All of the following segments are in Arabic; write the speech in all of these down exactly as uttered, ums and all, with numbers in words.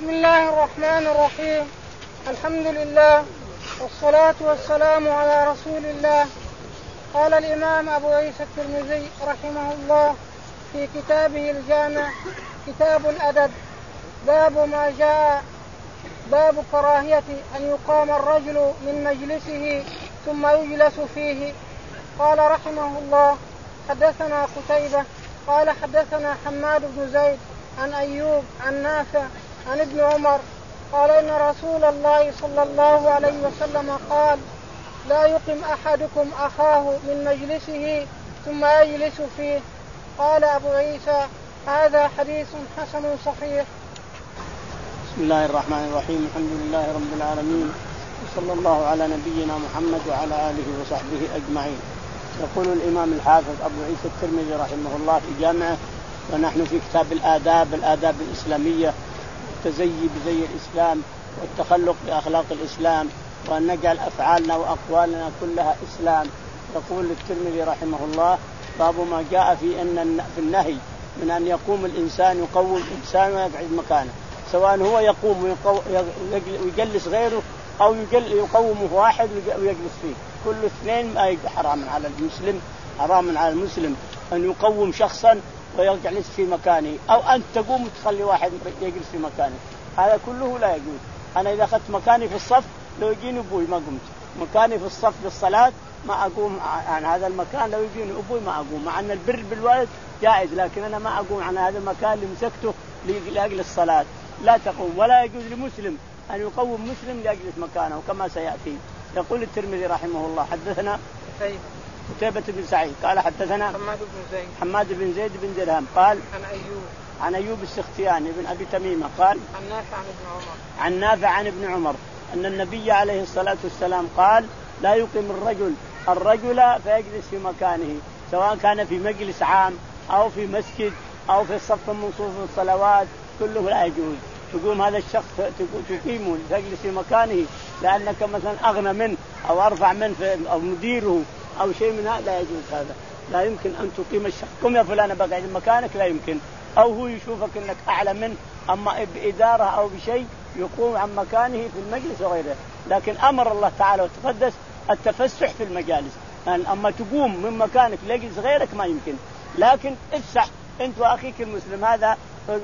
بسم الله الرحمن الرحيم. الحمد لله والصلاة والسلام على رسول الله. قال الإمام أبو عيسى الترمذي رحمه الله في كتابه الجامع كتاب الأدب باب ما جاء باب كراهية أن يقام الرجل من مجلسه ثم يجلس فيه. قال رحمه الله حدثنا قتيبة قال حدثنا حماد بن زيد عن أيوب عن نافع عن ابن عمر قال إن رسول الله صلى الله عليه وسلم قال لا يقم أحدكم أخاه من مجلسه ثم يجلس فيه. قال أبو عيسى هذا حديث حسن صحيح. بسم الله الرحمن الرحيم. الحمد لله رب العالمين وصلى الله على نبينا محمد وعلى آله وصحبه أجمعين. يقول الإمام الحافظ أبو عيسى الترمذي رحمه الله في جامعه ونحن في كتاب الآداب الآداب الإسلامية التزيي بزي الإسلام والتخلق بأخلاق الإسلام وأن نجعل أفعالنا وأقوالنا كلها إسلام. يقول الترمذي رحمه الله باب ما جاء في أن في النهي من أن يقوم الإنسان يقوم إنسان ويقعد مكانه سواء هو يقوم ويجلس غيره أو يقومه واحد ويجلس فيه كل اثنين ما حرام على المسلم حرام على المسلم أن يقوم شخصا ويجلس في مكانه أو أن تقوم وتخلي واحد يجلس في مكانه. هذا كله لا يجوز. أنا إذا أخذت مكاني في الصف لو يجيني أبوي ما قمت مكاني في الصف للصلاة ما أقوم عن هذا المكان لو يجيني أبوي ما أقوم مع أن البر بالوالد جائز لكن أنا ما أقوم عن هذا المكان اللي مسكته لأجل الصلاة. لا تقوم ولا يجوز لمسلم أن يقوم مسلم لأجلس مكانه كما سيأتي. يقول الترمذي رحمه الله حدثنا قتيبة بن سعيد قال حدثنا حماد بن زيد حماد بن زيد بن درهم قال عن أيوب عن أيوب السختياني بن أبي تميمة قال عن نافع عن ابن عمر عن نافع عن ابن عمر أن النبي عليه الصلاة والسلام قال لا يقيم الرجل الرجل فيجلس في مكانه سواء كان في مجلس عام أو في مسجد أو في الصف من صفوف الصلوات كله لا يجوز. تقوم هذا الشخص تقيمه تجلس في مكانه لأنك مثلا أغنى منه أو أرفع منه أو مديره أو شيء من هذا لا يجوز. هذا لا يمكن أن تقيم الشخص قم يا فلان بقعد مكانك لا يمكن. أو هو يشوفك أنك أعلى منه أما بإدارة أو بشيء يقوم عن مكانه في المجلس وغيره. لكن أمر الله تعالى وتقدس التفسح في المجالس يعني أما تقوم من مكانك ليجلس غيرك ما يمكن. لكن افسح أنت وأخيك المسلم هذا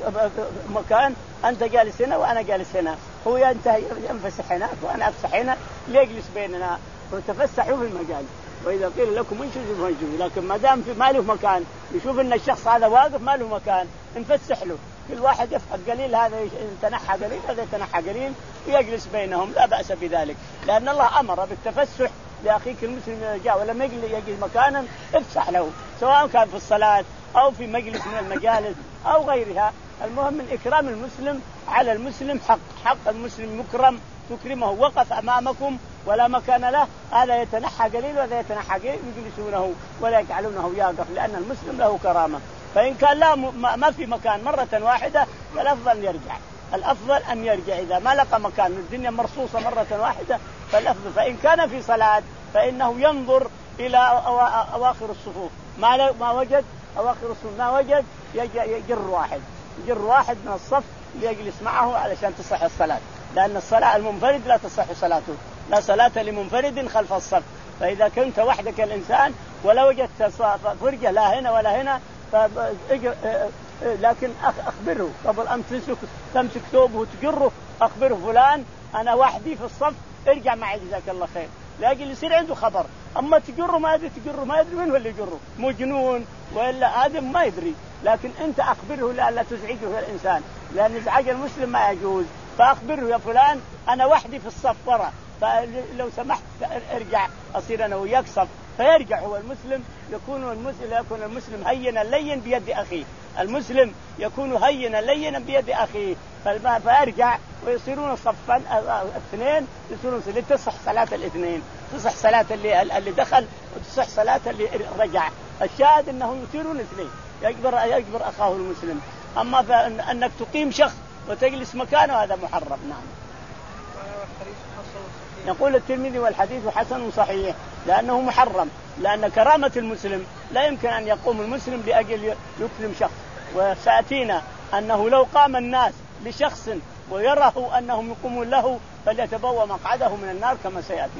مكان أنت جالس هنا وأنا جالس هنا هو ينتهي ينفسح هناك وأنا أفسح هنا ليجلس بيننا وتفسحوا في المجالس. وإذا قيل لكم انشزوا فانشزوا لكن ما دام في ما له مكان يشوف أن الشخص هذا واقف ما له مكان نفسح له كل واحد يفعل قليل هذا يتنحى قليل هذا يتنحى قليل ويجلس بينهم لا بأس بذلك لأن الله أمر بالتفسح لأخيك المسلم إذا جاء ولم يجلس مكانا افسح له سواء كان في الصلاة أو في مجلس من المجالس أو غيرها. المهم من إكرام المسلم على المسلم حق حق المسلم مكرم تكرمه وقف أمامكم ولا مكان له هذا يتنحى قليل وهذا يتنحى قليل يجلسونه ولا يجعلونه يقف لأن المسلم له كرامة. فإن كان لا ما في مكان مرة واحدة فالأفضل أن يرجع الأفضل أن يرجع إذا ما لقى مكان الدنيا مرصوصة مرة واحدة فالأفضل. فإن كان في صلاة فإنه ينظر إلى أواخر الصفوف ما ما وجد أواخر الصفوف ما وجد يجر واحد يجر واحد من الصف ليجلس معه علشان تصح الصلاة لأن الصلاة المنفرد لا تصح صلاته لا صلاة لمنفرد خلف الصف. فإذا كنت وحدك الإنسان ولا وجدت فرجة لا هنا ولا هنا لكن أخبره قبل أن تمسك تمسك ثوبه وتجره أخبره فلان أنا وحدي في الصف ارجع معي جزاك الله خير لاجل يصير عنده خبر. أما تجره ما يدري تجره ما يدري من هو اللي يجره مجنون ولا آدم ما يدري لكن أنت أخبره لألا تزعجه الإنسان لأن إزعاج المسلم ما يجوز. فأخبره يا فلان أنا وحدي في الصف ورا فلو سمحت ارجع أصير أنا وياك صف فيرجع هو المسلم يكون المسلم يكون المسلم هينا لين بيد أخيه المسلم يكون هينا لينا بيد أخيه فيرجع ويصيرون صفا اثنين يصيرون لتصح صلاة الاثنين تصح صلاة اللي اللي دخل وتصح صلاة اللي رجع. الشاهد أنه يصيرون اثنين يجبر يجبر أخاه المسلم. أما أنك تقيم شخص وتجلس مكانه هذا محرم. نعم. يقول الترمذي والحديث حسن صحيح لأنه محرم لأن كرامة المسلم لا يمكن أن يقوم المسلم لأجل يكرم شخص. وسأتينا أنه لو قام الناس لشخص ويره أنهم يقومون له فليتبوأ مقعده من النار كما سيأتي.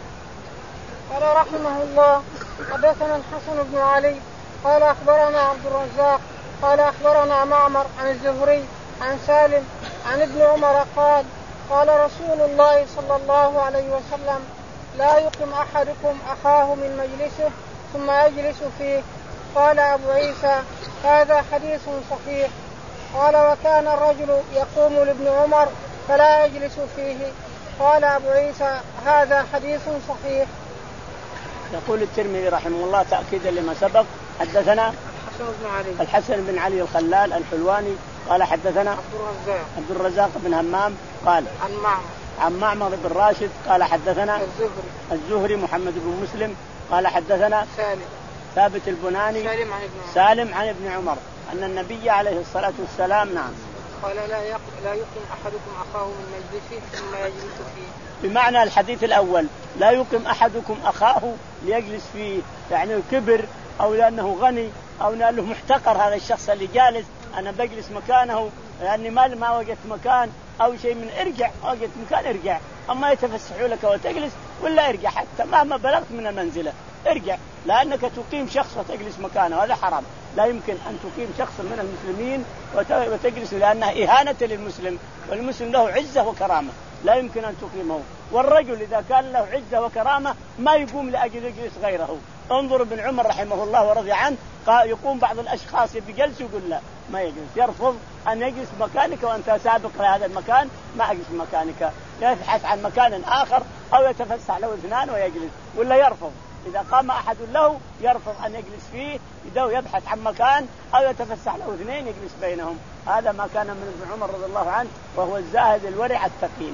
قال رحمه الله حدثنا الحسن بن علي قال أخبرنا عبد الرزاق قال أخبرنا معمر عن الزهري عن سالم عن ابن عمر قال قال رسول الله صلى الله عليه وسلم لا يقم أحدكم أخاه من مجلسه ثم يجلس فيه. قال أبو عيسى هذا حديث صحيح. قال وكان الرجل يقوم لابن عمر فلا يجلس فيه. قال أبو عيسى هذا حديث صحيح. يقول الترمذي رحمه الله تأكيدا لما سبق حدثنا الحسن بن علي الحسن بن علي الخلال الحلواني قال حدثنا عبد الرزاق عبد الرزاق بن همام قال عن معمر عن معمر بن راشد قال حدثنا الزهري الزهري محمد بن مسلم قال حدثنا سالم ثابت البناني سالم عن ابن عمر سالم عن ابن عمر أن النبي عليه الصلاة والسلام نعم قال لا لا يقم أحدكم أخاه من مجلسه ثم يجلس فيه. بمعنى الحديث الأول لا يقم أحدكم أخاه ليجلس فيه يعني كبر أو لأنه غني أو لأنه محتقر هذا الشخص اللي جالس أنا بجلس مكانه لأني ما ما وجدت مكان أو شيء من ارجع وجدت مكان ارجع أما يتفسحوا لك وتجلس ولا ارجع حتى مهما بلغت من المنزلة ارجع لأنك تقيم شخص وتجلس مكانه هذا حرام. لا يمكن أن تقيم شخص من المسلمين وتجلس لأنها إهانة للمسلم والمسلم له عزة وكرامة لا يمكن أن تقيمه. والرجل إذا كان له عزة وكرامة ما يقوم لأجل يجلس غيره. انظر ابن عمر رحمه الله ورضي عنه يقوم بعض الأشخاص بجلس يقول لا ما يجلس يرفض أن يجلس مكانك وأنت سابق لهذا المكان ما أجلس مكانك يبحث عن مكان آخر أو يتفسح له اثنان ويجلس ولا يرفض. إذا قام أحد له يرفض أن يجلس فيه يبحث عن مكان أو يتفسح له اثنين يجلس بينهم. هذا ما كان من ابن عمر رضي الله عنه وهو الزاهد الورع التقي.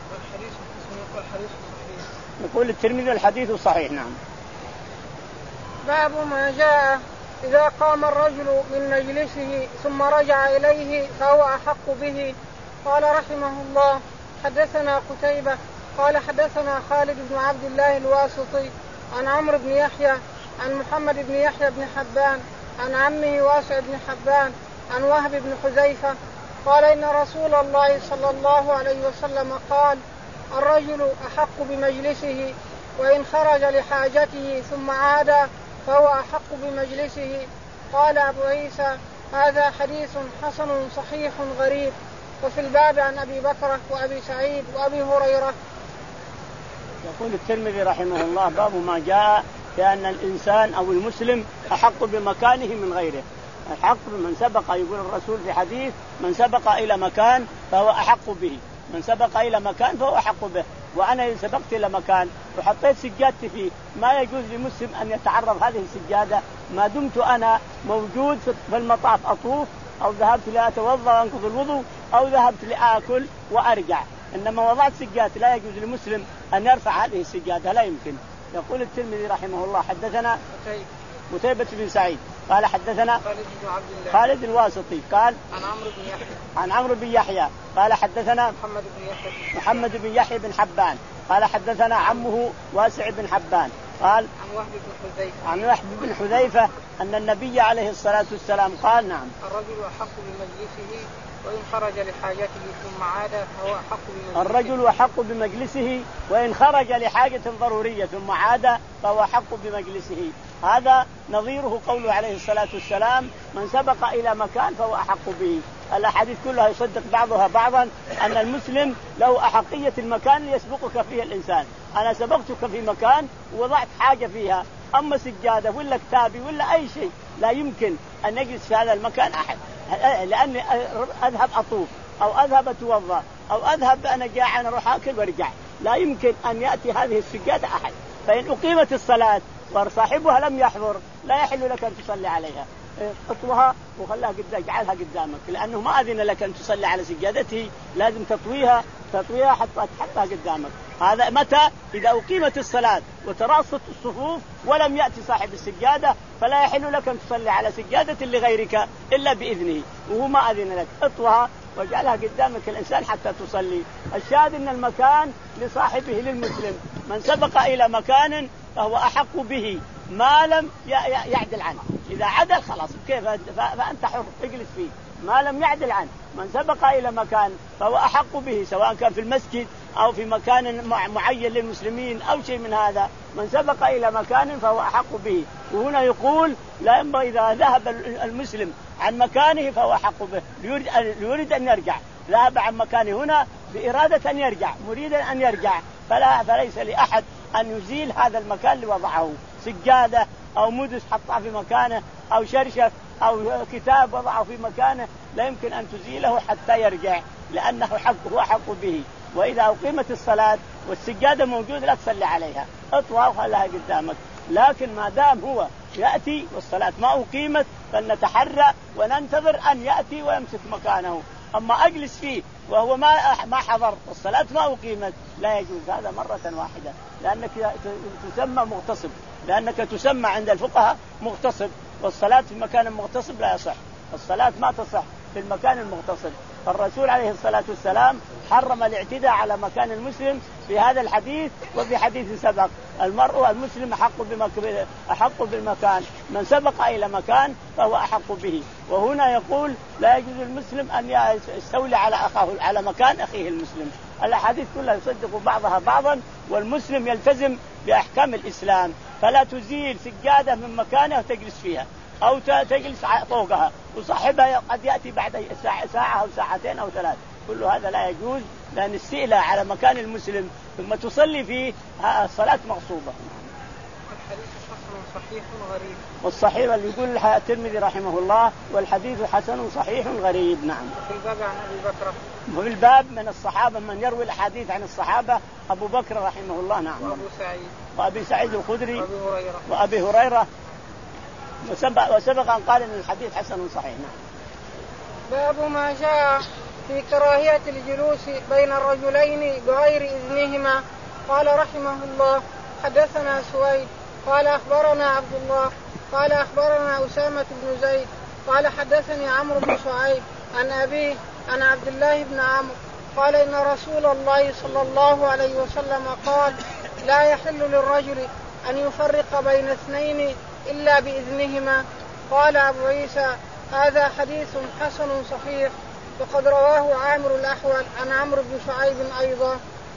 يقول الترمذي الحديث صحيح. نعم. باب ما جاء إذا قام الرجل من مجلسه ثم رجع إليه فهو أحق به. قال رحمه الله حدثنا قتيبة قال حدثنا خالد بن عبد الله الواسطي عن عمرو بن يحيى عن محمد بن يحيى بن حبان عن عمه واسع بن حبان عن وهب بن حذيفة قال إن رسول الله صلى الله عليه وسلم قال الرجل أحق بمجلسه وإن خرج لحاجته ثم عاد فهو أحق بمجلسه. قال أبو عيسى هذا حديث حسن صحيح غريب. وفي الباب عن أبي بكر وأبي سعيد وأبي هريرة. يقول الترمذي رحمه الله باب ما جاء بأن الإنسان أو المسلم أحق بمكانه من غيره. الحق من سبق يقول الرسول في حديث من سبق إلى مكان فهو أحق به من سبق إلى مكان فهو أحق به. وأنا إذا سبقت إلى مكان وحطيت سجادتي فيه ما يجوز لمسلم أن يتعرض هذه السجادة ما دمت أنا موجود في المطاف أطوف أو ذهبت لأتوضأ وأنقض الوضوء أو ذهبت لآكل وأرجع. إنما وضعت سجادة لا يجوز لمسلم أن يرفع هذه السجادة لا يمكن. يقول الترمذي رحمه الله حدثنا قتيبة بن سعيد قال حدثنا خالد بن عبد الله خالد الواسطي قال عن عمرو بن يحيى عن عمرو بن يحيى قال حدثنا محمد بن يحيى محمد بن يحيى بن حبان قال حدثنا عمه واسع بن حبان قال عن وهب بن حذيفة عن وهب بن حذيفة أن النبي عليه الصلاة والسلام قال نعم الرجل أحق بمجلسه وإن خرج لحاجته ثم عاد فهو أحق بمجلسه. الرجل أحق بمجلسه وإن خرج لحاجة ضرورية ثم عاد فهو أحق بمجلسه. هذا نظيره قوله عليه الصلاة والسلام من سبق إلى مكان فهو أحق به. الأحاديث كلها يصدق بعضها بعضا أن المسلم له أحقية المكان ليسبقك فيه الإنسان. أنا سبقتك في مكان ووضعت حاجة فيها أما سجادة ولا كتابي ولا أي شيء لا يمكن أن يجلس في هذا المكان أحد لأني أذهب أطوف أو أذهب أتوضأ أو أذهب أنا جاعان أروح أكل وارجع لا يمكن أن يأتي هذه السجادة أحد. فإن أقيمت الصلاة وصاحبها لم يحضر لا يحل لك أن تصلي عليها اطوها وخلها قدام اجعلها قدامك لأنه ما أذن لك أن تصلي على سجادته لازم تطويها تطويها حتى تحطها قدامك. هذا متى إذا أقيمت الصلاة وتراصت الصفوف ولم يأتي صاحب السجادة فلا يحل لك أن تصلي على سجادة لغيرك إلا بإذنه وهو ما أذن لك اطوها واجعلها قدامك الإنسان حتى تصلي. الشاهد أن المكان لصاحبه للمسلم من سبق إلى مكان فهو أحق به ما لم يعدل عنه. إذا عدل خلاص كيف فأنت حر تجلس فيه ما لم يعدل عنه. من سبق إلى مكان فهو أحق به، سواء كان في المسجد أو في مكان معين للمسلمين أو شيء من هذا. من سبق إلى مكان فهو أحق به. وهنا يقول لا ينبغي إذا ذهب المسلم عن مكانه فهو أحق به، يريد أن يرجع، ذهب عن مكانه هنا بإرادة أن يرجع، مريدا أن يرجع، فلا فليس لأحد أن يزيل هذا المكان اللي وضعه، سجادة أو مدس حطها في مكانه أو شرشف أو كتاب وضعه في مكانه، لا يمكن أن تزيله حتى يرجع، لأنه حق هو حق به. وإذا أقيمت الصلاة والسجادة موجودة لا تصلي عليها، اطوى وخلها قدامك. لكن ما دام هو يأتي والصلاة ما أقيمت فلنتحرى وننتظر أن يأتي ويمسك مكانه. أما أجلس فيه وهو ما ما حضر والصلاة ما أقيمت لا يجوز، هذا مرة واحدة، لأنك تسمى مغتصب، لأنك تسمى عند الفقهاء مغتصب، والصلاة في مكان مغتصب لا يصح، الصلاة ما تصح في المكان المغتصب. فالرسول عليه الصلاة والسلام حرم الاعتداء على مكان المسلم في هذا الحديث وفي حديث سبق. المرء المسلم أحق بمكان، أحق بالمكان، من سبق إلى مكان فهو أحق به. وهنا يقول لا يجوز المسلم أن يستولي على أخاه على مكان أخيه المسلم. الأحاديث كلها يصدق بعضها بعضا، والمسلم يلتزم بأحكام الإسلام، فلا تزيل سجادة من مكانها وتجلس فيها أو تجلس فوقها، وصاحبها قد يأتي بعد ساعة, ساعة أو ساعتين أو ثلاث، كل هذا لا يجوز، لأن الاستئلاء على مكان المسلم ثم تصلي فيه الصلاة مغصوبة. الحديث حسن صحيح غريب. والصحيح اللي يقول الترمذي رحمه الله والحديث حسن صحيح غريب. نعم. وفي الباب عن أبي بكر. وفي الباب من الصحابة من يروي الحديث عن الصحابة أبو بكر رحمه الله. نعم. وأبو سعيد. وأبي سعيد الخدري. وأبي هريرة. وأبي هريرة. وسبق, وسبق أن قال إن الحديث حسن صحيح. نعم. باب ما جاء في كراهية الجلوس بين الرجلين بغير إذنهما. قال رحمه الله حدثنا سويد قال أخبرنا عبد الله قال أخبرنا أسامة بن زيد قال حدثني عمرو بن شعيب عن أبيه عن عبد الله بن عمرو قال إن رسول الله صلى الله عليه وسلم قال لا يحل للرجل أن يفرق بين اثنين إلا بإذنهما. قال أبو عيسى هذا حديث حسن صحيح، وقد رواه عامر الأحول عن عمرو بن شعيب أيضا.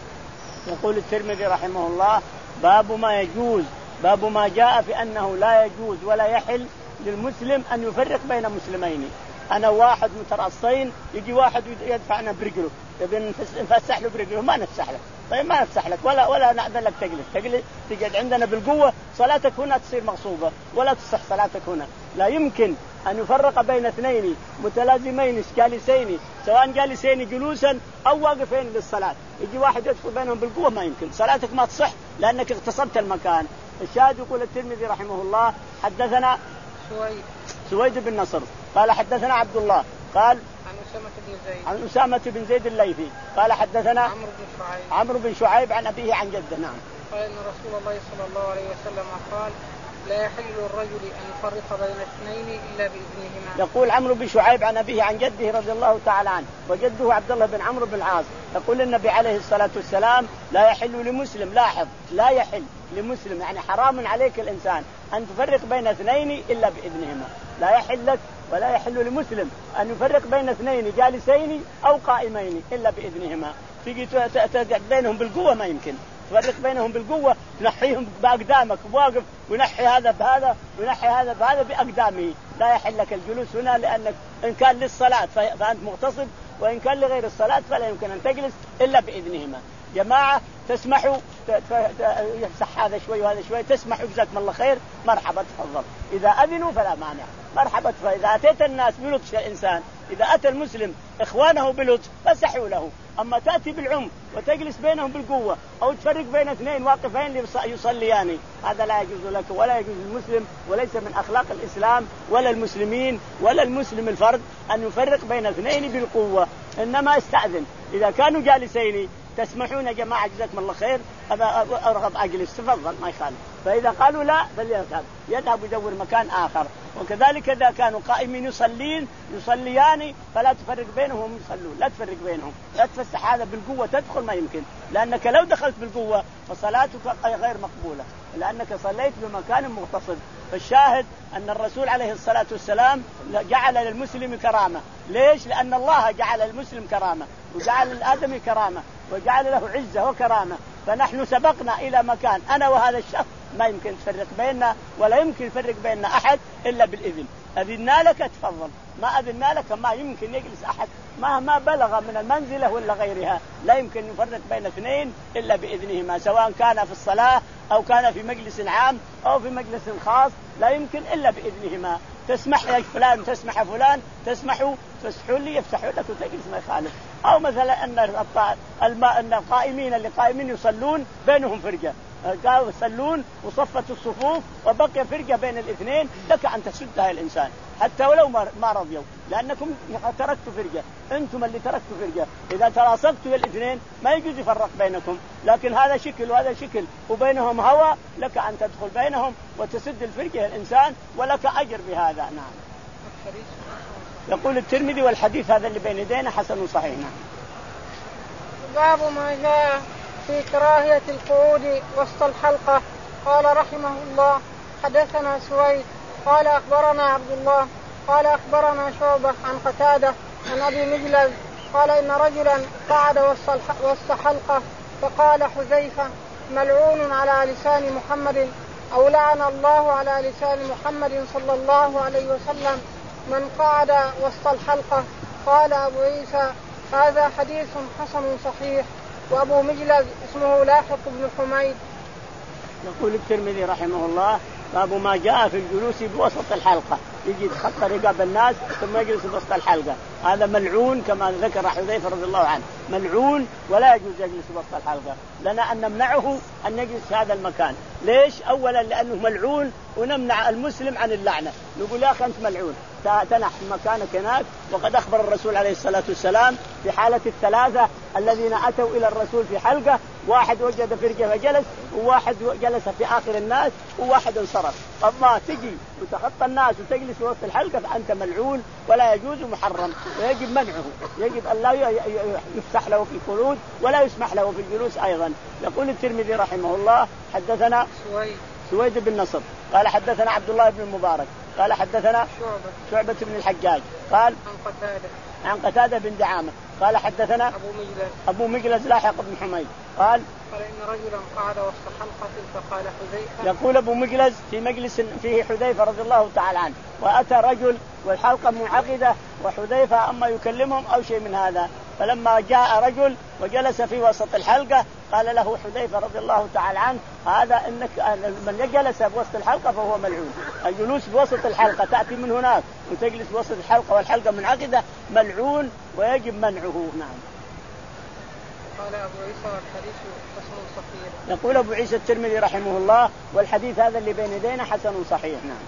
يقول الترمذي رحمه الله باب ما يجوز، باب ما جاء في أنه لا يجوز ولا يحل للمسلم أن يفرق بين مسلمين. أنا واحد مترأسين يجي واحد يدفعنا برجله، يبين نفسح له برجله، ما نفسح لك، طيب ما نفسح لك ولا ولا نأذن لك تجلس، تجلس تجد عندنا بالقوة، صلاتك هنا تصير مغصوبة ولا تصح صلاتك هنا. لا يمكن أن يفرق بين اثنين متلازمين جالسين، سواء جالسين جلوسا أو واقفين للصلاة، يجي واحد يدخل بينهم بالقوة، ما يمكن، صلاتك ما تصح لأنك اغتصبت المكان. الشاهد يقول الترمذي رحمه الله حدثنا سويد سويد بن نصر قال حدثنا عبد الله قال عن أسامة بن زيد عن أسامة بن زيد الليثي قال حدثنا عمرو بن شعيب عمرو بن شعيب عن أبيه عن جده. نعم. قال إن رسول الله صلى الله عليه وسلم قال لا يحل للرجل أن يفرق بين اثنين إلا بإذنهما. يقول عمرو بن شعيب عن أبيه عن جده رضي الله تعالى عنه، وجده عبد الله بن عمرو بن العاص، يقول النبي عليه الصلاة والسلام لا يحل لمسلم، لاحظ لا يحل لمسلم يعني حرام عليك الإنسان أن تفرق بين اثنين إلا بإذنهما. لا يحل لك ولا يحل لمسلم أن يفرق بين اثنين جالسين أو قائمين إلا بإذنهما. تيجي تقعد بينهم بالقوة ما يمكن، تفرق بينهم بالقوة، تنحيهم بأقدامك واقف ونحي هذا بهذا ونحي هذا بهذا بأقدامه. لا يحل لك الجلوس هنا، لأنك إن كان للصلاة فأنت مغتصب، وإن كان لغير الصلاة فلا يمكن أن تجلس إلا بإذنهما. جماعة تسمحوا يفسح هذا شوي وهذا شوي، تسمحوا جزاكم الله خير، مرحبا تفضل، إذا أذنوا فلا مانع، مرحبا. فإذا أتيت الناس بلطف الإنسان، إذا أتى المسلم إخوانه بلطف فسحوا له. أما تأتي بالعنف وتجلس بينهم بالقوة أو تفرق بين اثنين واقفين يصليان، هذا لا يجوز لك ولا يجوز المسلم، وليس من أخلاق الإسلام ولا المسلمين ولا المسلم الفرد أن يفرق بين اثنين بالقوة. إنما استأذن إذا كانوا جالسين، تسمحون يا جماعة جزاكم الله خير أرغب أجلس، تفضل ما يخالف. فإذا قالوا لا فليذهب يذهب يدور مكان آخر. وكذلك إذا كانوا قائمين يصلين يصليان فلا تفرق بينهم يصلون، لا تفرق بينهم، لا تفسح هذا بالقوة تدخل، ما يمكن، لأنك لو دخلت بالقوة فصلاتك غير مقبولة، لأنك صليت بمكان مغتصب. فالشاهد أن الرسول عليه الصلاة والسلام جعل للمسلم كرامة. ليش؟ لأن الله جعل للمسلم كرامة، وجعل للآدمي كرامة، وجعل له عزة وكرامة. فنحن سبقنا إلى مكان أنا وهذا الشخص ما يمكن تفرق بيننا، ولا يمكن يفرق بيننا أحد إلا بالإذن. أذنا لك تفضل، ما أذنا لك ما يمكن يجلس أحد مهما بلغ من المنزلة ولا غيرها، لا يمكن يفرق بين اثنين إلا بإذنهما، سواء كان في الصلاة أو كان في مجلس عام أو في مجلس خاص، لا يمكن إلا بإذنهما. تسمح يا فلان، تسمح يا فلان، تسمحوا تسحوا لي يفسحوا لك وتجلس ما يخالف. أو مثلا أن أن القائمين اللي قائمين يصلون بينهم فرقة، قالوا يصلون وصفت الصفوف وبقي فرقة بين الاثنين، لك أن تسدها الإنسان حتى ولو ما رضيوا، لأنكم تركتوا فرقة، أنتم اللي تركتوا فرقة. إذا تلاصقتوا الاثنين ما يجوز يفرق بينكم، لكن هذا شكل وهذا شكل وبينهم هوى، لك أن تدخل بينهم وتسد الفرقة الإنسان، ولك أجر بهذا. نعم. يقول الترمذي والحديث هذا اللي بين يدينا حسن صحيح. نعم. باب ما جاء في كراهية القعود وسط الحلقة. قال رحمه الله حدثنا سويد قال أخبرنا عبد الله قال أخبرنا شعبة عن قتادة عن أبي مجلز قال إن رجلا قعد وسط حلقة فقال حذيفة ملعون على لسان محمد أو لعن الله على لسان محمد صلى الله عليه وسلم من قعد وسط الحلقة. قال أبو عيسى هذا حديث حسن صحيح. وأبو مجلز اسمه لاحق بن حميد. يقول الترمذي رحمه الله باب ما جاء في الجلوس بوسط الحلقة، يجي يتخطى رقاب الناس ثم يجلس بوسط الحلقة، هذا ملعون كما ذكر حذيفة رضي الله عنه، ملعون ولا يجوز يجلس وسط الحلقة. لنا أن نمنعه أن يجلس في هذا المكان. ليش؟ أولا لأنه ملعون ونمنع المسلم عن اللعنة، نقول يا أخي أنت ملعون تنح مكانك هناك. وقد أخبر الرسول عليه الصلاة والسلام في حالة الثلاثة الذين أتوا إلى الرسول في حلقة، واحد وجد فرقة فجلس، وواحد جلس في آخر الناس، وواحد انصرف. أما تجي وتخطى الناس وتجلس وسط الحلقة فأنت ملعون ولا يجوز محرم، ويجب منعه، يجب أن لا يفسح له في القعود ولا يسمح له في الجلوس أيضا. يقول الترمذي رحمه الله حدثنا سويد سويد بن نصر قال حدثنا عبد الله بن المبارك قال حدثنا شعبة شعبة بن الحجاج قال عن قتادة عن قتادة بن دعامة قال حدثنا أبو مجلس أبو مجلس لاحق بن حميد قال قال إن رجلا قعد وسط حلقة فقال حذيفة. يقول أبو مجلس في مجلس فيه حذيفة رضي الله تعالى عنه، وأتى رجل والحلقة منعقدة وحذيفة أما يكلمهم أو شيء من هذا، فلما جاء رجل وجلس في وسط الحلقة قال له حذيفة رضي الله تعالى عنه هذا إنك من جلس بوسط الحلقة فهو ملعون. الجلوس بوسط الحلقة تأتي من هناك وتجلس بوسط الحلقة والحلقة منعقدة ملعون ويجب منعه. نعم. قال أبو عيسى والحديث حسن صحيح. يقول أبو عيسى الترمذي رحمه الله والحديث هذا اللي بين يدينا حسن صحيح. نعم.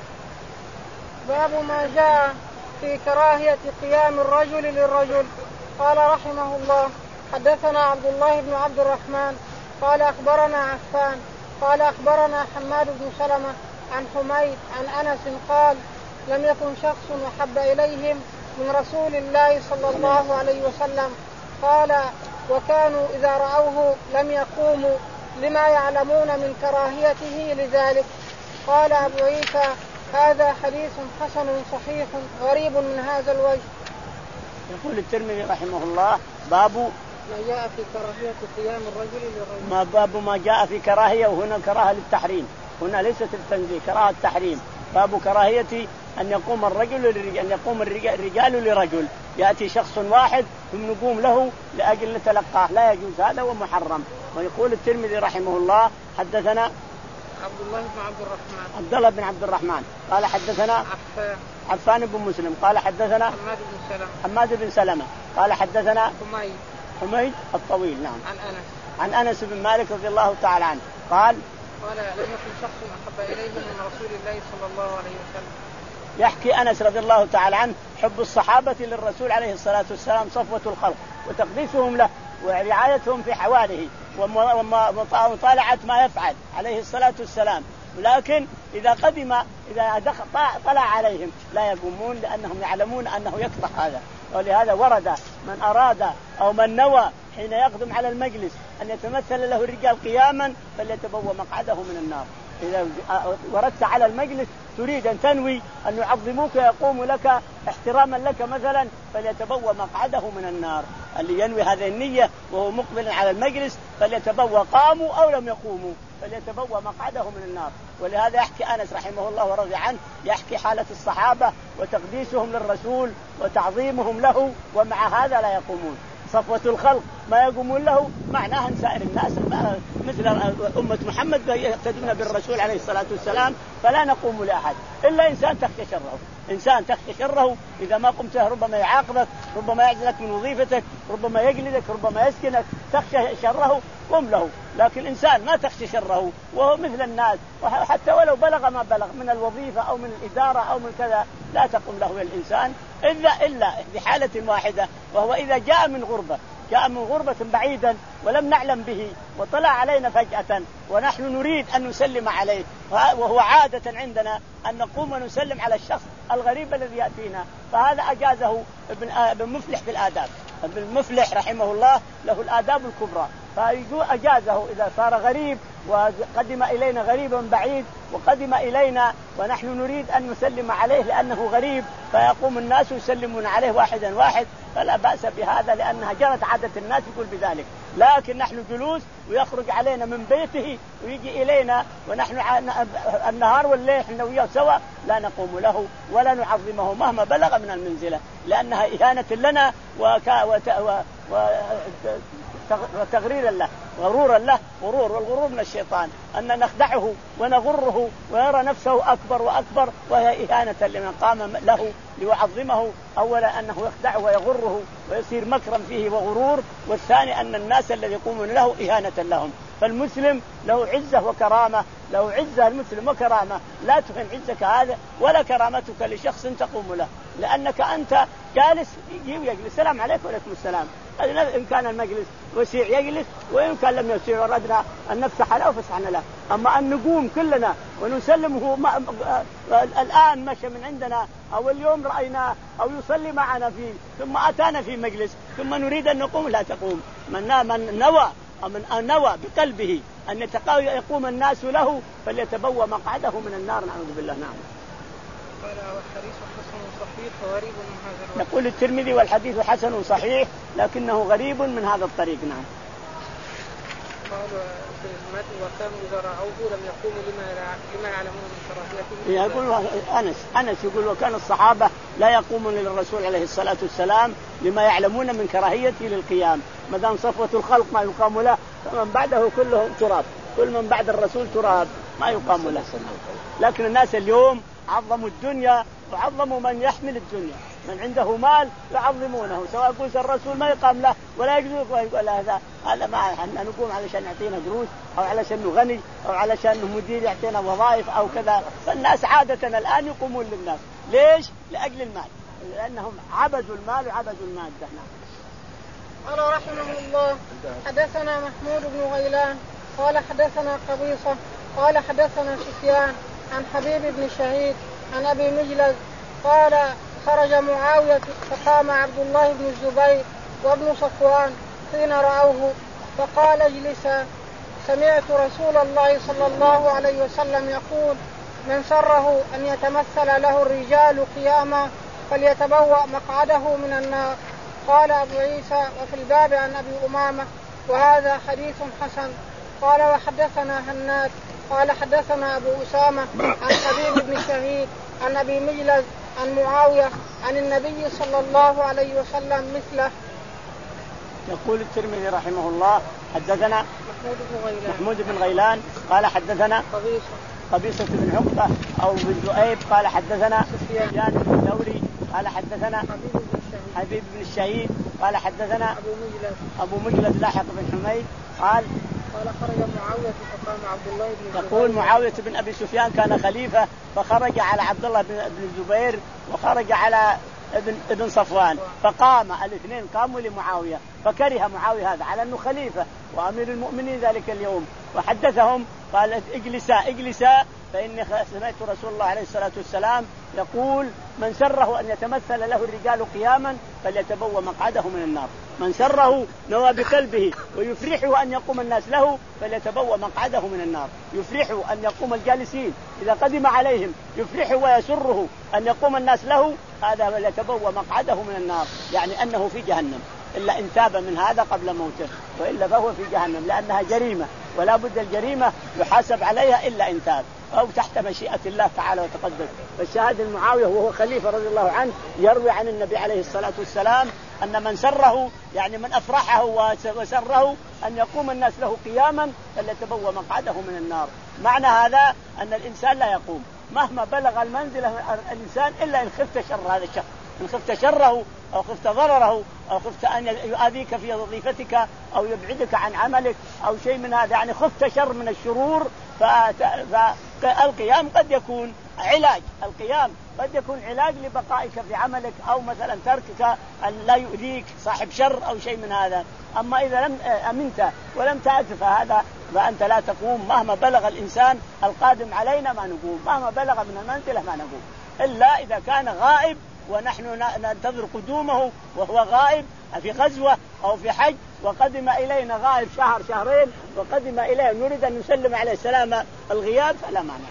باب ما جاء في كراهية قيام الرجل للرجل. قال رحمه الله حدثنا عبد الله بن عبد الرحمن قال أخبرنا عفان قال أخبرنا حماد بن سلمة عن حميد عن أنس قال لم يكن شخص أحب إليهم من رسول الله صلى الله عليه وسلم. قال وكانوا إذا رأوه لم يقوموا لما يعلمون من كراهيته لذلك. قال أبو عيسى هذا حديث حسن صحيح غريب من هذا الوجه. يقول الترمذي رحمه الله باب ما جاء في كراهية قيام الرجل للرجل. ما باب ما جاء في كراهية، وهنا كراهة للتحريم، هنا ليست التنزيه، كراهة التحريم. باب كراهية أن يقوم الرجل للرجال، أن يقوم الرجال لرجل، يأتي شخص واحد ثم نقوم له لأجل نتلقاه، لا يجوز هذا ومحرم. ويقول الترمذي رحمه الله حدثنا عبد الله بن عبد الرحمن عبد الله بن عبد الرحمن قال حدثنا عفان عفان بن مسلم قال حدثنا حماد بن سلمة حماد بن سلمة قال حدثنا حميد حميد الطويل. نعم. عن أنس عن أنس بن مالك رضي الله تعالى عنه قال قال لم يكن شخص أحب إليه من رسول الله صلى الله عليه وسلم. يحكي أنس رضي الله تعالى عنه حب الصحابة للرسول عليه الصلاة والسلام صفوة الخلق وتقديسهم له ورعايتهم في حواله ومطالعة ما يفعل عليه الصلاة والسلام. ولكن إذا قدم إذا دخل طلع عليهم لا يقومون لأنهم يعلمون أنه يكره هذا. ولهذا ورد من أراد أو من نوى حين يقدم على المجلس أن يتمثل له الرجال قياما فليتبوأ مقعده من النار. إذا وردت على المجلس تريد أن تنوي أن يعظموك يقوم لك احتراما لك مثلا فليتبوأ مقعده من النار. اللي ينوي هذه النية وهو مقبل على المجلس فليتبوأ، قاموا أو لم يقوموا فليتبوأ مقعده من النار. ولهذا يحكي أنس رحمه الله ورضي عنه يحكي حالة الصحابة وتقديسهم للرسول وتعظيمهم له، ومع هذا لا يقومون. صفوة الخلق ما يقومون له معناها أن سائر الناس مثل أمة محمد يقتدون بالرسول عليه الصلاة والسلام، فلا نقوم لأحد إلا إنسان تخشى شره. إنسان تخشى شره إذا ما قمت ربما يعاقبك، ربما يعزلك من وظيفتك، ربما يجلدك، ربما يسكنك، تخشى شره قم له. لكن إنسان ما تخشى شره وهو مثل الناس، وحتى ولو بلغ ما بلغ من الوظيفة أو من الإدارة أو من كذا لا تقوم له الإنسان إلا إلا بحالة واحدة، وهو إذا جاء من غربة جاء من غربة بعيدا ولم نعلم به وطلع علينا فجأة ونحن نريد أن نسلم عليه، وهو عادة عندنا أن نقوم ونسلم على الشخص الغريب الذي يأتينا، فهذا أجازه ابن مفلح في الآداب. ابن مفلح رحمه الله له الآداب الكبرى، فأجازه إذا صار غريب وقدم إلينا غريبا بعيد وقدم إلينا ونحن نريد أن نسلم عليه لأنه غريب، فيقوم الناس يسلمون عليه واحدا واحد، فلا بأس بهذا لأنها جرت عادة الناس يقول بذلك. لكن نحن جلوس ويخرج علينا من بيته ويجي إلينا ونحن النهار والليل احنا وياه سوا لا نقوم له ولا نعظمه مهما بلغ من المنزلة، لأنها إهانة لنا وكا وت... و... و... وتغريرا له غرورا له. غرور، والغرور من الشيطان أن نخدعه ونغره ويرى نفسه أكبر وأكبر، وهي إهانة لمن قام له ليعظمه. أولا أنه يخدعه ويغره ويصير مكرا فيه وغرور، والثاني أن الناس الذي يقومون له إهانة لهم. فالمسلم له عزة وكرامة، له عزة المسلم وكرامة، لا تهن عزك هذا ولا كرامتك لشخص تقوم له، لأنك أنت جالس يجي ويجلس السلام عليكم وعليكم السلام. إن كان المجلس وسيع يجلس، وإن كان لم يسيع وردنا أن نفسح له وفسحنا له. أما أن نقوم كلنا ونسلمه ما الآن مشى من عندنا أو اليوم رأيناه أو يصلي معنا فيه ثم أتانا في مجلس ثم نريد أن نقوم، لا تقوم. من من نوى من نوى بقلبه أن يقوم الناس له فليتبوأ مقعده من النار، نعوذ بالله. نعم. قال والحديث حسن صحيح وغريب من هذا الوجه. يقول الترمذي والحديث حسن صحيح لكنه غريب من هذا الطريق. نعم. قال في المتن وكانوا إذا رأوه لم يقوموا لما لما يعلمون من كراهيته. يقول أنس أنس يقول وكان الصحابة لا يقومون للرسول عليه الصلاة والسلام لما يعلمون من كراهيته للقيام، ما دام صفوة الخلق ما يقام له، فمن بعده كله تراب، كل من بعد الرسول تراب ما يقام له. لكن الناس اليوم عظموا الدنيا وعظموا من يحمل الدنيا، من عنده مال يعظمونه، سواء قلت الرسول ما يقام له ولا يجوز ويقول هذا هذا ما نقوم علشان يعطينا قروش أو علشان غني أو علشان مدير يعطينا وظائف أو كذا. فالناس عادة الآن يقومون للناس، ليش؟ لأجل المال، لأنهم عبدوا المال وعبدوا المادة. قال رحمه الله حدثنا محمود بن غيلان قال حدثنا قبيصة قال حدثنا سفيان عن حبيب بن شهيد عن أبي مجلد قال خرج معاوية فقام عبد الله بن الزبير وابن صفوان حين رأوه فقال اجلسا، سمعت رسول الله صلى الله عليه وسلم يقول من سره أن يتمثل له الرجال قياما فليتبوأ مقعده من النار. قال أبو عيسى وفي الباب عن أبي أمامة وهذا حديث حسن. قال وحدثنا هناد قال حدثنا أبو أسامة عن حبيب بن شهيد عن أبي مجلد عن معاوية عن النبي صلى الله عليه وسلم مثله. يقول الترمذي رحمه الله حدثنا محمود بن غيلان, محمود بن غيلان قال حدثنا قبيصة قبيصة بن عقبة أو بن ذؤيب قال حدثنا سفيان بن الثوري قال حدثنا حبيب بن الشهيد, حبيب بن الشهيد قال حدثنا أبو مجلد أبو مجلد لاحق بن حميد قال قال خرج معاوية فقام عبد الله بن الزبير. يقول معاوية بن أبي سفيان كان خليفة فخرج على عبد الله بن الزبير وخرج على ابن ابن صفوان، فقام الاثنين قاموا لمعاوية، فكره معاوية هذا على أنه خليفة وأمير المؤمنين ذلك اليوم، وحدثهم قال اجلسا اجلسا فإني سمعت رسول الله عليه الصلاة والسلام يقول من سره أن يتمثل له الرجال قياما فليتبوأ مقعده من النار. من سره نوى بقلبه ويفرحه أن يقوم الناس له فليتبوأ مقعده من النار. يفرحه أن يقوم الجالسين إذا قدم عليهم يفرحه ويسره أن يقوم الناس له، هذا فليتبوأ مقعده من النار، يعني أنه في جهنم إلا إن تاب من هذا قبل موته، وإلا فهو في جهنم لأنها جريمة ولا بد الجريمة يحاسب عليها إلا إن تاب أو تحت مشيئة الله تعالى وتقدس. فالشاهد المعاوية وهو خليفة رضي الله عنه يروي عن النبي عليه الصلاة والسلام أن من سره يعني من أفرحه وسره أن يقوم الناس له قياما فليتبوأ مقعده من النار. معنى هذا أن الإنسان لا يقوم مهما بلغ المنزلة الإنسان إلا إن خفت شر هذا الشخص، إن خفت شره أو خفت ضرره أو خفت أن يؤذيك في وظيفتك أو يبعدك عن عملك أو شيء من هذا، يعني خفت شر من الشرور. فالقيام قد يكون علاج، القيام قد يكون علاج لبقائك في عملك أو مثلا تركك أن لا يؤذيك صاحب شر أو شيء من هذا. أما إذا لم أمنت ولم تعرف فهذا فأنت لا تقوم مهما بلغ الإنسان القادم علينا ما نقوم، مهما بلغ من المنزلة ما نقوم إلا إذا كان غائب ونحن ننتظر قدومه وهو غائب في غزوة أو في حج وقدم إلينا غائب شهر شهرين وقدم إليه نريد أن نسلم عليه السلام الغياب فلا مانع.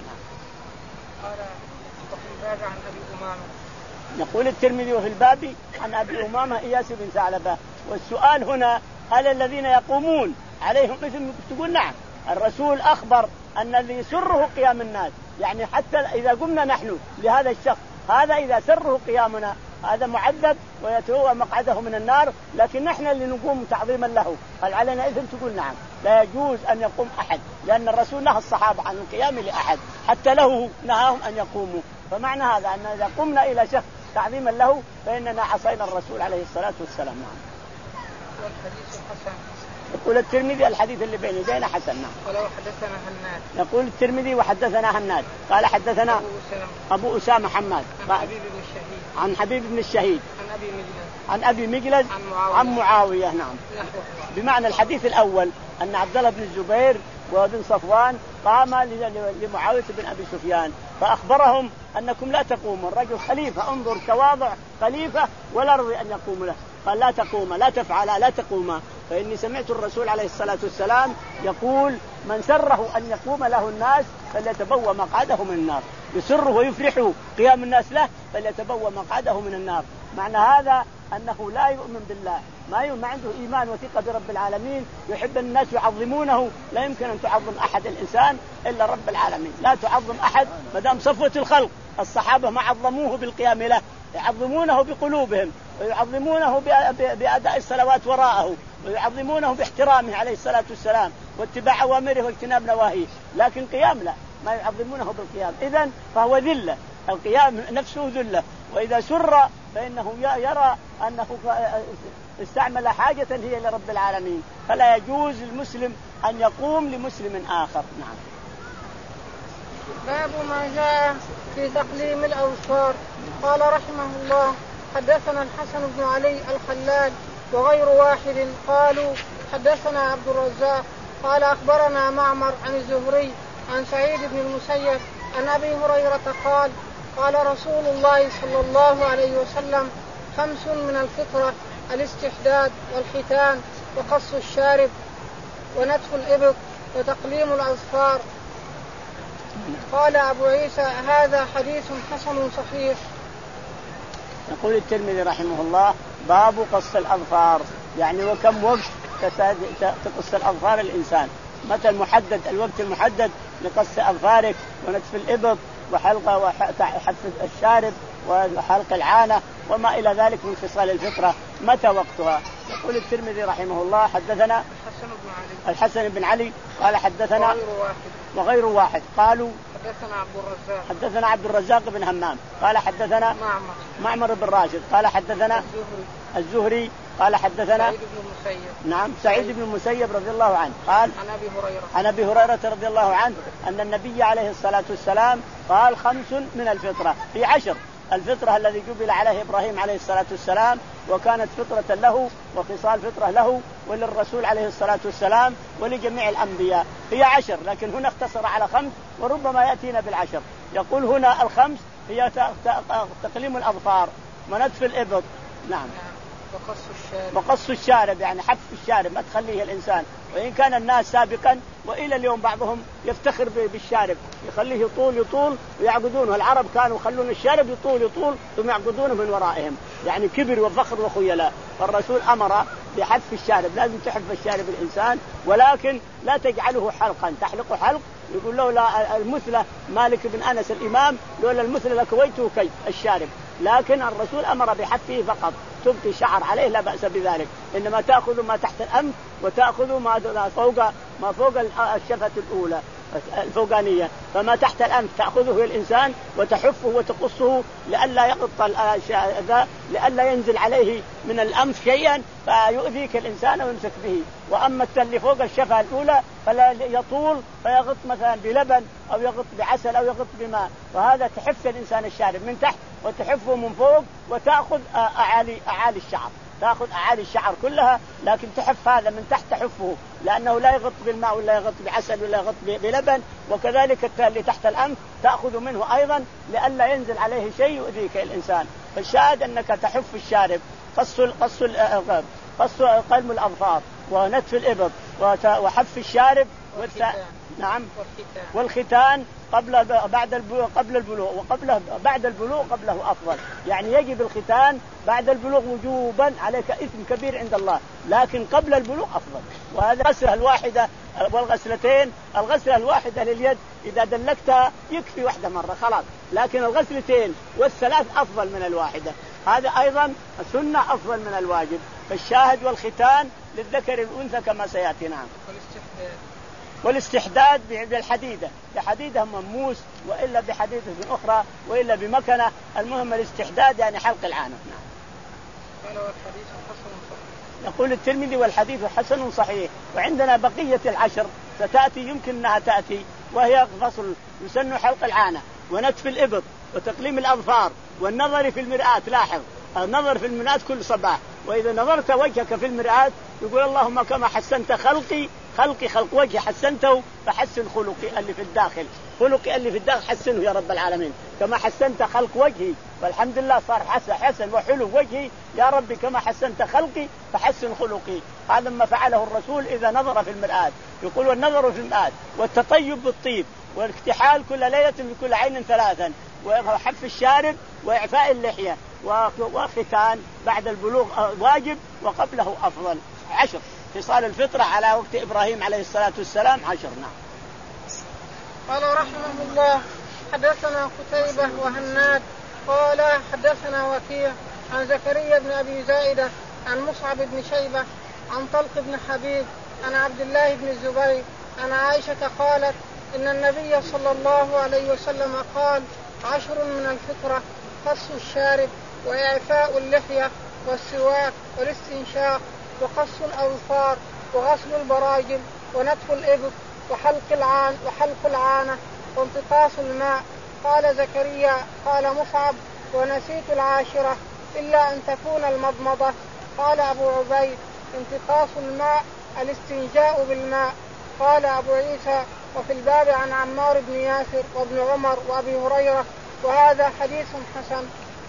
قال وفي الباب عن أبي أمامة. يقول الترمذي وفي الباب عن أبي أمامة إياس بن ثعلبة. والسؤال هنا هل الذين يقومون عليهم مثل تقول نعم، الرسول أخبر أن الذي يسره قيام الناس، يعني حتى إذا قمنا نحن لهذا الشخص هذا إذا سره قيامنا هذا معذب ويتبوأ مقعده من النار، لكن نحن اللي نقوم تعظيما له هل علينا إذن؟ تقول نعم، لا يجوز أن يقوم أحد لأن الرسول نهى الصحابة عن القيام لأحد حتى له نهاهم أن يقوموا. فمعنى هذا أن إذا قمنا إلى شخص تعظيما له فإننا عصينا الرسول عليه الصلاة والسلام. نعم. والحديث الحسن. يقول الترمذي الحديث اللي بين يدينا حسن. نعم. ولو حدثنا هناد. يقول الترمذي وحدثنا هناد قال حدثنا أبو أسامة, أبو أسامة حماد عن حبيب بن الشهيد عن حبيب بن الشهيد عن أبي مجلد عن أبي مجلد عن معاوية, عن معاوية. نعم. بمعنى الحديث الأول أن عبد الله بن الزبير وابن صفوان قام لمعاوية بن أبي سفيان فأخبرهم أنكم لا تقوموا، الرجل خليفة انظر تواضع خليفة ولا رضي أن يقوم له، قال لا تقوم لا تفعل لا تقوم، فإني سمعت الرسول عليه الصلاة والسلام يقول من سره أن يقوم له الناس فليتبوأ مقعده من النار، يسره ويفرحه قيام الناس له فليتبوأ مقعده من النار. معنى هذا أنه لا يؤمن بالله، ما ما عنده إيمان وثقة برب العالمين، يحب الناس يعظمونه، لا يمكن أن تعظم أحد الإنسان إلا رب العالمين، لا تعظم أحد مدام صفوة الخلق الصحابة ما عظموه بالقيام له، يعظمونه بقلوبهم ويعظمونه بأداء الصلوات وراءه ويعظمونه باحترامه عليه الصلاة والسلام واتباع أوامره واجتناب نواهيه، لكن قيام لا، ما يعظمونه بالقيام. إذن فهو ذلة، القيام نفسه ذلة، وإذا سر فإنه يرى أنه استعمل حاجة هي لرب العالمين، فلا يجوز للمسلم أن يقوم لمسلم آخر. نعم. باب ما جاء في تقليم الأوصار. قال رحمه الله حدثنا الحسن بن علي الخلال وغير واحد قالوا حدثنا عبد الرزاق قال أخبرنا معمر عن الزهري عن سعيد بن المسيب عن أبي هريرة قال قال رسول الله صلى الله عليه وسلم خمس من الفطرة: الاستحداد والختان وقص الشارب ونتف الإبط وتقليم الأظفار. قال أبو عيسى هذا حديث حسن صحيح. يقول الترمذي رحمه الله باب قص الأظفار، يعني وكم وقت تقص الأظفار الإنسان، متى المحدد الوقت المحدد لقص أظفارك ونتف الإبط وحلقة وحف الشارب وحلق العانة وما إلى ذلك من خصال الفطرة، متى وقتها؟ يقول الترمذي رحمه الله حدثنا الحسن بن علي قال حدثنا وغير واحد, وغير واحد قالوا حدثنا عبد الرزاق حدثنا عبد الرزاق بن همام قال حدثنا معمر معمر بن راشد قال حدثنا الزهري, الزهري قال حدثنا سعيد بن المسيب نعم سعيد بن المسيب رضي الله عنه قال عن أبي هريرة عن أبي هريرة رضي الله عنه أن النبي عليه الصلاة والسلام قال خمس من الفطرة، في عشر الفطرة الذي جبل عليه إبراهيم عليه الصلاة والسلام وكانت فطرة له وخصال فطرة له وللرسول عليه الصلاة والسلام ولجميع الأنبياء، هي عشر لكن هنا اختصر على خمس وربما يأتينا بالعشر. يقول هنا الخمس هي تقليم الأظفار ونتف الإبط. نعم. وقص الشارب. وقص الشارب يعني حف الشارب ما تخليه الإنسان، وإن كان الناس سابقا وإلى اليوم بعضهم يفتخر بالشارب يخليه يطول يطول ويعقدونه. العرب كانوا يخلون الشارب يطول يطول ثم يعقدونه من ورائهم، يعني كبر وفخر وخيلاء. فالرسول أمر بحف الشارب، لازم تحف الشارب الإنسان، ولكن لا تجعله حلقا تحلق حلق. يقول له لا المثلة مالك بن أنس الإمام لولا المثلة لكويته كي الشارب، لكن الرسول أمر بحفه فقط، تبقي شعر عليه لا بأس بذلك، إنما تأخذ ما تحت الأنف وتأخذ ما فوق ما فوق الشفة الأولى الفوقانية، فما تحت الأنف تأخذه الإنسان وتحفه وتقصه لئلا يغط ذا لئلا ينزل عليه من الأنف شيئا فيؤذيك الإنسان ويمسك به. وأما اللي فوق الشفة الأولى فلا يطول فيغط مثلا بلبن أو يغط بعسل أو يغط بماء، وهذا تحف الإنسان الشارب من تحت وتحفه من فوق، وتأخذ أعالي أعالي الشعر، تأخذ أعالي الشعر كلها، لكن تحف هذا من تحت تحفه لأنه لا يغط بالماء ولا يغط بعسل ولا يغط بلبن. وكذلك اللي تحت الأنف تأخذ منه أيضا لئلا ينزل عليه شيء يؤذيك الإنسان. فالشاهد أنك تحف الشارب، قص قص قص قلم الأظفار ونتف الإبط وحف الشارب والختان. نعم والختان. والختان قبل بعد البلوغ قبل البلوغ وقبله بعد البلوغ قبله أفضل، يعني يجب الختان بعد البلوغ وجوبا عليك إثم كبير عند الله، لكن قبل البلوغ أفضل. وهذا الغسلة الواحدة والغسلتين، الغسلة الواحدة لليد إذا دلكتها يكفي واحدة مرة خلاص، لكن الغسلتين والثلاث أفضل من الواحدة، هذا أيضا السنة أفضل من الواجب. فالشاهد والختان للذكر الأنثى كما سيأتي. نعم. والاستحداد بالحديدة، بحديدة مموس وإلا بحديدة أخرى وإلا بمكنة، المهم الاستحداد يعني حلق العانة. نعم. يقول الترمذي والحديث حسن صحيح. وعندنا بقية العشر ستأتي يمكن أنها تأتي، وهي غسل يسن حلق العانة ونتف الإبط وتقليم الأظفار والنظر في المرآة. لاحظ النظر في المرآة كل صباح، وإذا نظرت وجهك في المرآة يقول اللهم كما حسنت خلقي خلقي خلق وجهي حسنته فحسن خلقي اللي في الداخل، خلقي اللي في الداخل حسنه يا رب العالمين، كما حسنت خلق وجهي والحمد لله صار حسن حسن وحلو وجهي يا ربي كما حسنت خلقي فحسن خلقي. هذا ما فعله الرسول إذا نظر في المرآة. يقول والنظر في المرآة والتطيب بالطيب والاكتحال كل ليلة بكل عين ثلاثا وحف الشارب وإعفاء اللحية وختان بعد البلوغ واجب وقبله أفضل. عشر خصال الفطرة على وقت إبراهيم عليه الصلاة والسلام عشر. نعم. قال رحمه الله حدثنا قتيبة وهناد قال حدثنا وكيع عن زكريا بن أبي زائدة عن مصعب بن شيبة عن طلق بن حبيب عن عبد الله بن الزبير عن عائشة قالت إن النبي صلى الله عليه وسلم قال عشر من الفطرة قص الشارب وإعفاء اللحية والسواك والاستنشاق وقص الأظفار وغسل البراجم ونتف الإبط وحلق العان وحلق العانة وانتقاص الماء. قال زكريا قال مصعب ونسيت العاشرة إلا أن تكون المضمضة. قال أبو عبيد انتقاص الماء الاستنجاء بالماء. قال أبو عيسى وفي الباب عن عمار بن ياسر وابن عمر وأبي هريرة وهذا حديث حسن.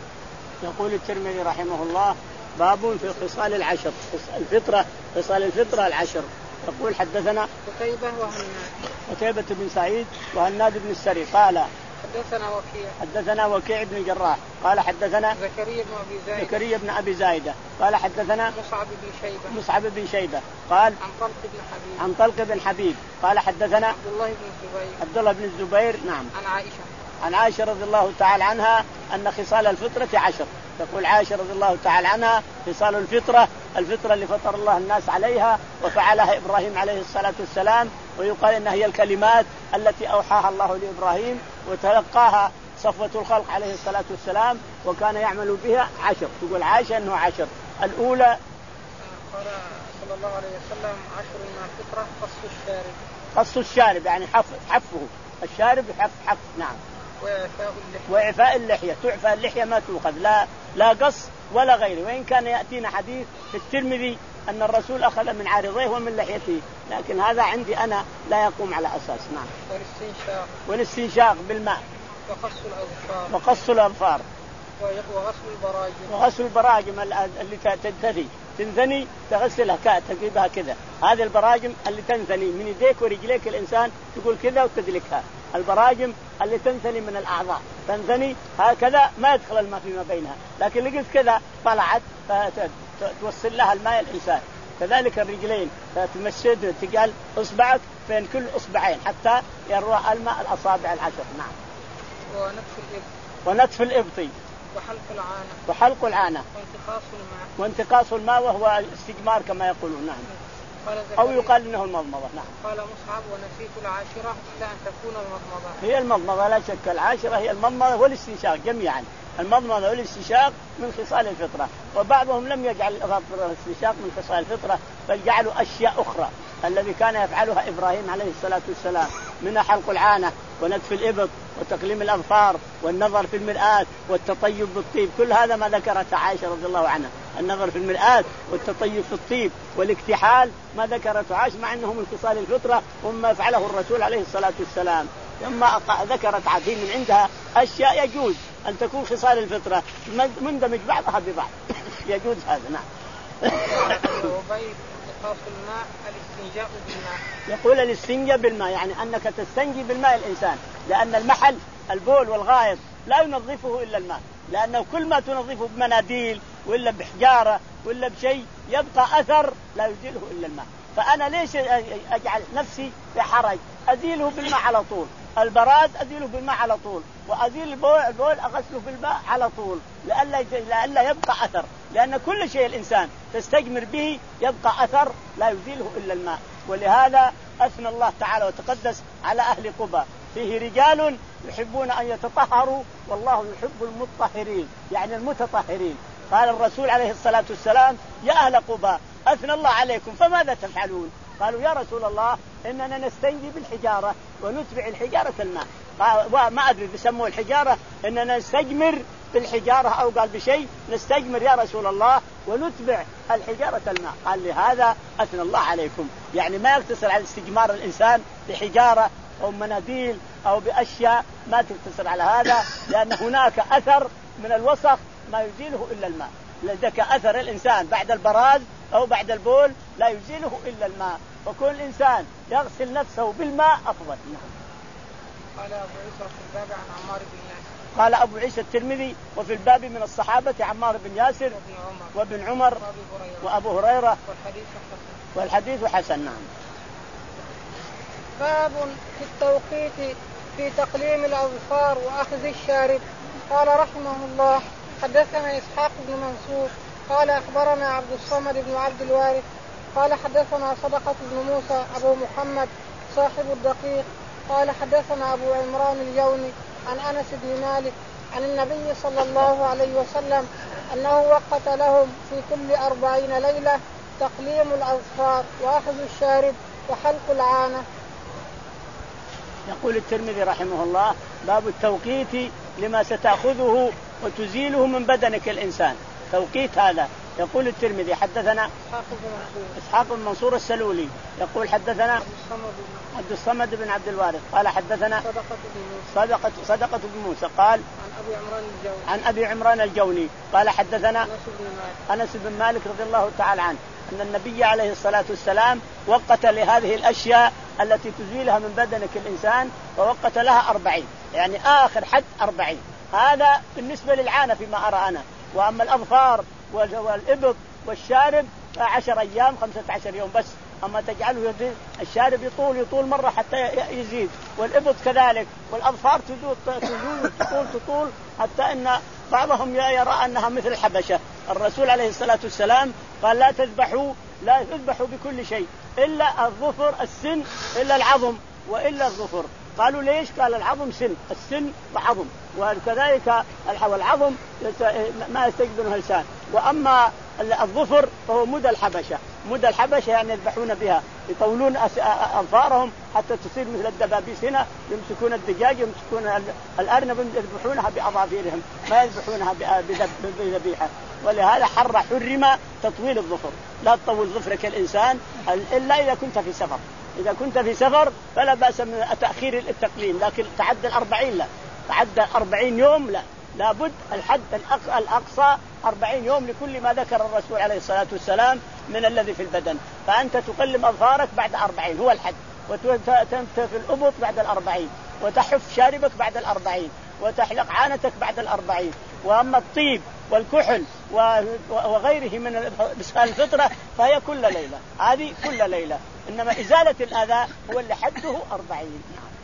يقول الترمذي رحمه الله باب في خصال العشر الفطرة خصال الفطرة العشر. يقول حدثنا قتيبة وهناد قتيبة بن سعيد وهناد بن السري قال حدثنا وكيع حدثنا وكيع بن جراح قال حدثنا زكريا بن أبي زايدة زكريا بن أبي زايدة قال حدثنا مصعب بن شيبة مصعب بن شيبة قال عن طلق بن حبيب عن طلق بن حبيب قال حدثنا عبد الله بن الزبير عبد الله بن الزبير نعم عن عائشة عن عائشة رضي الله تعالى عنها أن خصال الفطرة عشر. تقول عائشة رضي الله تعالى عنها خصال الفطرة الفطرة اللي فطر الله الناس عليها وفعلها إبراهيم عليه الصلاة والسلام، ويقال إنها هي الكلمات التي أوحاها الله لإبراهيم وتلقاها صفوة الخلق عليه الصلاة والسلام وكان يعمل بها عشر. تقول عائشة أنه عشر. الأولى قال صلى الله عليه وسلم عشر من الفطرة قص الشارب قص الشارب يعني حف حفه الشارب حف حف نعم وإعفاء اللحية وإعفاء اللحية تعفى اللحية ما تؤخذ لا لا قص ولا غيره. وإن كان يأتينا حديث في الترمذي أن الرسول أخذ من عارضيه ومن لحيته، لكن هذا عندي أنا لا يقوم على أساس. نعم. والاستنشاق والاستنشاق بالماء وقص الأظفار وقص الأظفار وغسل البراجم وغسل البراجم اللي تنثني تنثني تغسلها تجيبها كذا. هذه البراجم اللي تنثني من يديك ورجليك الإنسان تقول كذا وتدلكها. البراجم اللي تنثني من الأعضاء تنثني هكذا ما يدخل الماء فيما بينها، لكن لقيت كذا طلعت فتوصل لها الماء الإنسان. كذلك الرجلين تمشد تجعل إصبعك بين كل إصبعين حتى يروى الماء الأصابع العشر. نعم. ونتف الإبط ونتف الإبط وحلق العانة وحلق العانة وانتقاص الماء وانتقاص الماء وهو الاستجمار كما يقولون. نعم. أو يقال إنه المضمضة. نعم. قال مصعب ونسيت العاشرة إلا أن تكون المضمضة. هي المضمضة لا شك. العاشرة هي المضمضة والاستنشاق جميعا. المضمضة والاستنشاق من خصال الفطرة، وبعضهم لم يجعل الاستنشاق من خصال الفطرة بل جعلوا أشياء أخرى الذي كان يفعلها إبراهيم عليه الصلاة والسلام، من حلق العانة ونتف الإبط وتقليم الأظفار والنظر في المرآة والتطيب بالطيب. كل هذا ما ذكرت عائشة رضي الله عنها. النظر في المرآة والتطيب في الطيب والاكتحال ما ذكرته عائشة، مع أنه من خصال الفطرة وما فعله الرسول عليه الصلاة والسلام. ثم ذكرت عديد من عندها أشياء يجوز أن تكون خصال الفطرة مندمج بعضها ببعض يجوز هذا. نعم. الماء الاستنجاء بالماء. يقول الاستنجاء بالماء يعني أنك تستنجي بالماء الإنسان، لأن المحل البول والغائط لا ينظفه إلا الماء، لأنه كل ما تنظفه بمناديل وإلا بحجارة وإلا بشيء يبقى أثر لا يزيله إلا الماء. فأنا ليش أجعل نفسي في حرج؟ أزيله بالماء على طول. البراد أزيله بالماء على طول، وأزيل البول, البول أغسله بالماء على طول لألا, لألا يبقى أثر، لأن كل شيء الإنسان تستجمر به يبقى أثر لا يزيله إلا الماء. ولهذا أثنى الله تعالى وتقدس على أهل قبى فيه رجال يحبون أن يتطهروا والله يحب المطهرين، يعني المتطهرين. قال الرسول عليه الصلاة والسلام يا أهل قبى أثنى الله عليكم فماذا تفعلون؟ قالوا يا رسول الله إننا نستنجي بالحجارة ونتبع الحجارة الماء. ما أدري بسموه الحجارة إننا نستجمر بالحجارة أو قال بشيء نستجمر يا رسول الله ونتبع الحجارة الماء. قال لهذا أثنى الله عليكم، يعني ما يقتصر على استجمار الإنسان بحجارة أو مناديل أو بأشياء، ما تقتصر على هذا، لأن هناك أثر من الوسخ ما يزيله إلا الماء. لذلك أثر الإنسان بعد البراز أو بعد البول لا يزيله إلا الماء، وكل إنسان يغسل نفسه بالماء أفضل. قال أبو عيسى في الباب عن عمار بن ياسر. قال أبو عيسى الترمذي وفي الباب من الصحابة عمار بن ياسر وابن عمر وأبو هريرة والحديث حسن. نعم. باب في التوقيت في تقليم الأظفار وأخذ الشارب. قال رحمه الله حدثنا إسحاق بن منصور قال أخبرنا عبد الصمد بن عبد الوارث قال حدثنا صدقة بن موسى أبو محمد صاحب الدقيق قال حدثنا أبو عمران الجوني عن أنس بن مالك عن النبي صلى الله عليه وسلم أنه وقت لهم في كل أربعين ليلة تقليم الأظفار وأخذ الشارب وحلق العانة. يقول الترمذي رحمه الله باب التوقيت لما ستأخذه وتزيله من بدنك الإنسان. توقيت هذا. يقول الترمذي حدثنا إسحاق بن منصور السلولي يقول حدثنا عبد الصمد بن عبد الوارث قال حدثنا صدقة صدقة بن موسى قال عن أبي عمران الجوني عن أبي عمران الجوني قال حدثنا أنس بن مالك رضي الله تعالى عنه أن النبي عليه الصلاة والسلام وقت لهذه الأشياء التي تزيلها من بدنك الإنسان ووقت لها أربعين، يعني آخر حد أربعين. هذا بالنسبة للعانة فيما أرى أنا. وأما الأظفار والإبط والشارب عشر أيام خمسة عشر يوم بس. أما تجعله يزيد الشارب يطول يطول مرة حتى يزيد، والإبط كذلك، والأظفار تزول تطول تطول حتى إن بعضهم يرى أنها مثل الحبشة. الرسول عليه الصلاة والسلام قال لا تذبحوا لا تذبحوا بكل شيء إلا الظفر السن إلا العظم وإلا الظفر. قالوا ليش؟ قال العظم سن، السن وعظم، وكذلك العظم ما يستقبله الإنسان. وأما الظفر فهو مدى الحبشة. مدى الحبشة يعني يذبحون بها، يطولون أظفارهم حتى تصير مثل الدبابيس. هنا يمسكون الدجاج يمسكون الأرنب يذبحونها بأظافيرهم ما يذبحونها بذبيحة. ولهذا حر حرم تطويل الظفر. لا تطول ظفرك الإنسان إلا إذا كنت في سفر. إذا كنت في سفر فلا بأس من تأخير التقليم، لكن تعدى الأربعين لا، تعدى أربعين يوم لا، لابد الحد الأقصى أربعين يوم لكل ما ذكر الرسول عليه الصلاة والسلام من الذي في البدن. فأنت تقلم أظفارك بعد أربعين هو الحد، وتنتف الأبط بعد الأربعين، وتحف شاربك بعد الأربعين، وتحلق عانتك بعد الأربعين. وأما الطيب والكحل وغيره من الفطرة فهي كل ليلة، هذه كل ليلة. إنما إزالة الأذى هو اللي حده أربعين.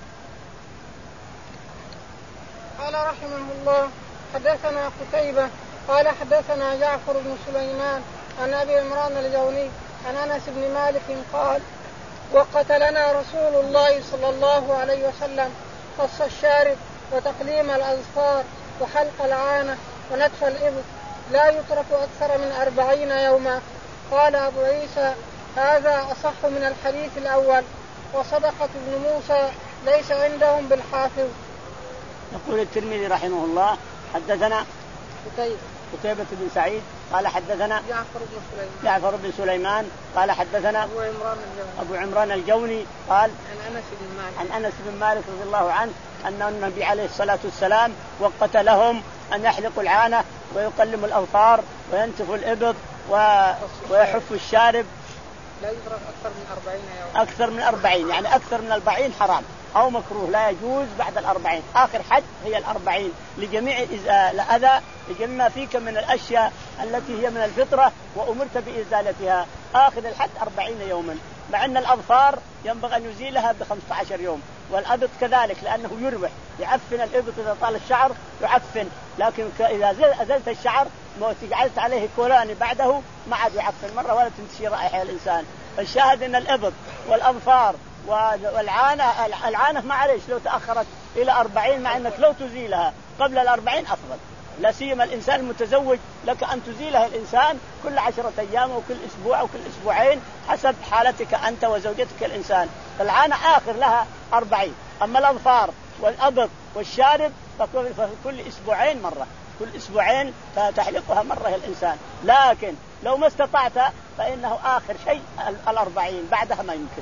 قال رحمه الله حدثنا قتيبة قال حدثنا جعفر بن سليمان عن أبي عمران الجوني عن أنس بن مالك قال وقت لنا رسول الله صلى الله عليه وسلم قص الشارب وتقليم الأظفار وحلق العانة ونتف الإبط لا يترك أكثر من أربعين يوما. قال أبو عيسى هذا أصح من الحديث الأول، وصدقة ابن موسى ليس عندهم بالحافظ. يقول الترمذي رحمه الله حدثنا قتيبة قتيبة بن سعيد قال حدثنا جعفر بن سليمان جعفر بن سليمان قال حدثنا أبو عمران الجوني أبو عمران الجوني قال عن أنس بن مالك عن أنس بن مالك رضي الله عنه أن النبي عليه الصلاة والسلام وقت لهم أن يحلقوا العانة ويقلموا الأظفار وينتفوا الإبط ويحفوا الشارب لا يدرك أكثر من أربعين يوم. أكثر من أربعين يعني أكثر من أربعين حرام أو مكروه، لا يجوز بعد الأربعين. آخر حد هي الأربعين لجميع الأذى، لجميع ما فيك من الأشياء التي هي من الفطرة وأمرت بإزالتها. آخر الحد أربعين يوما، مع أن الأظفار ينبغي أن يزيلها بخمسة عشر يوم، والأبط كذلك لأنه يروح يعفن الإبط إذا طال الشعر يعفن، لكن إذا أزلت الشعر وجعلت عليه كولاني بعده ما عاد يعفن مرة ولا تنتشي رائحة الإنسان. فالشاهد أن الإبط والأظفار والعانة العانة ما عليش لو تأخرت إلى أربعين، مع أنك لو تزيلها قبل الأربعين أفضل، لا سيما الإنسان المتزوج لك أن تزيلها الإنسان كل عشرة أيام وكل أسبوع وكل أسبوعين حسب حالتك أنت وزوجتك الإنسان. فالعانة آخر لها أربعين، أما الأظفار والأبط والشارب فكل أسبوعين مرة، كل أسبوعين فتحلقها مرة الإنسان. لكن لو ما استطعت فإنه آخر شيء الأربعين، بعدها ما يمكن.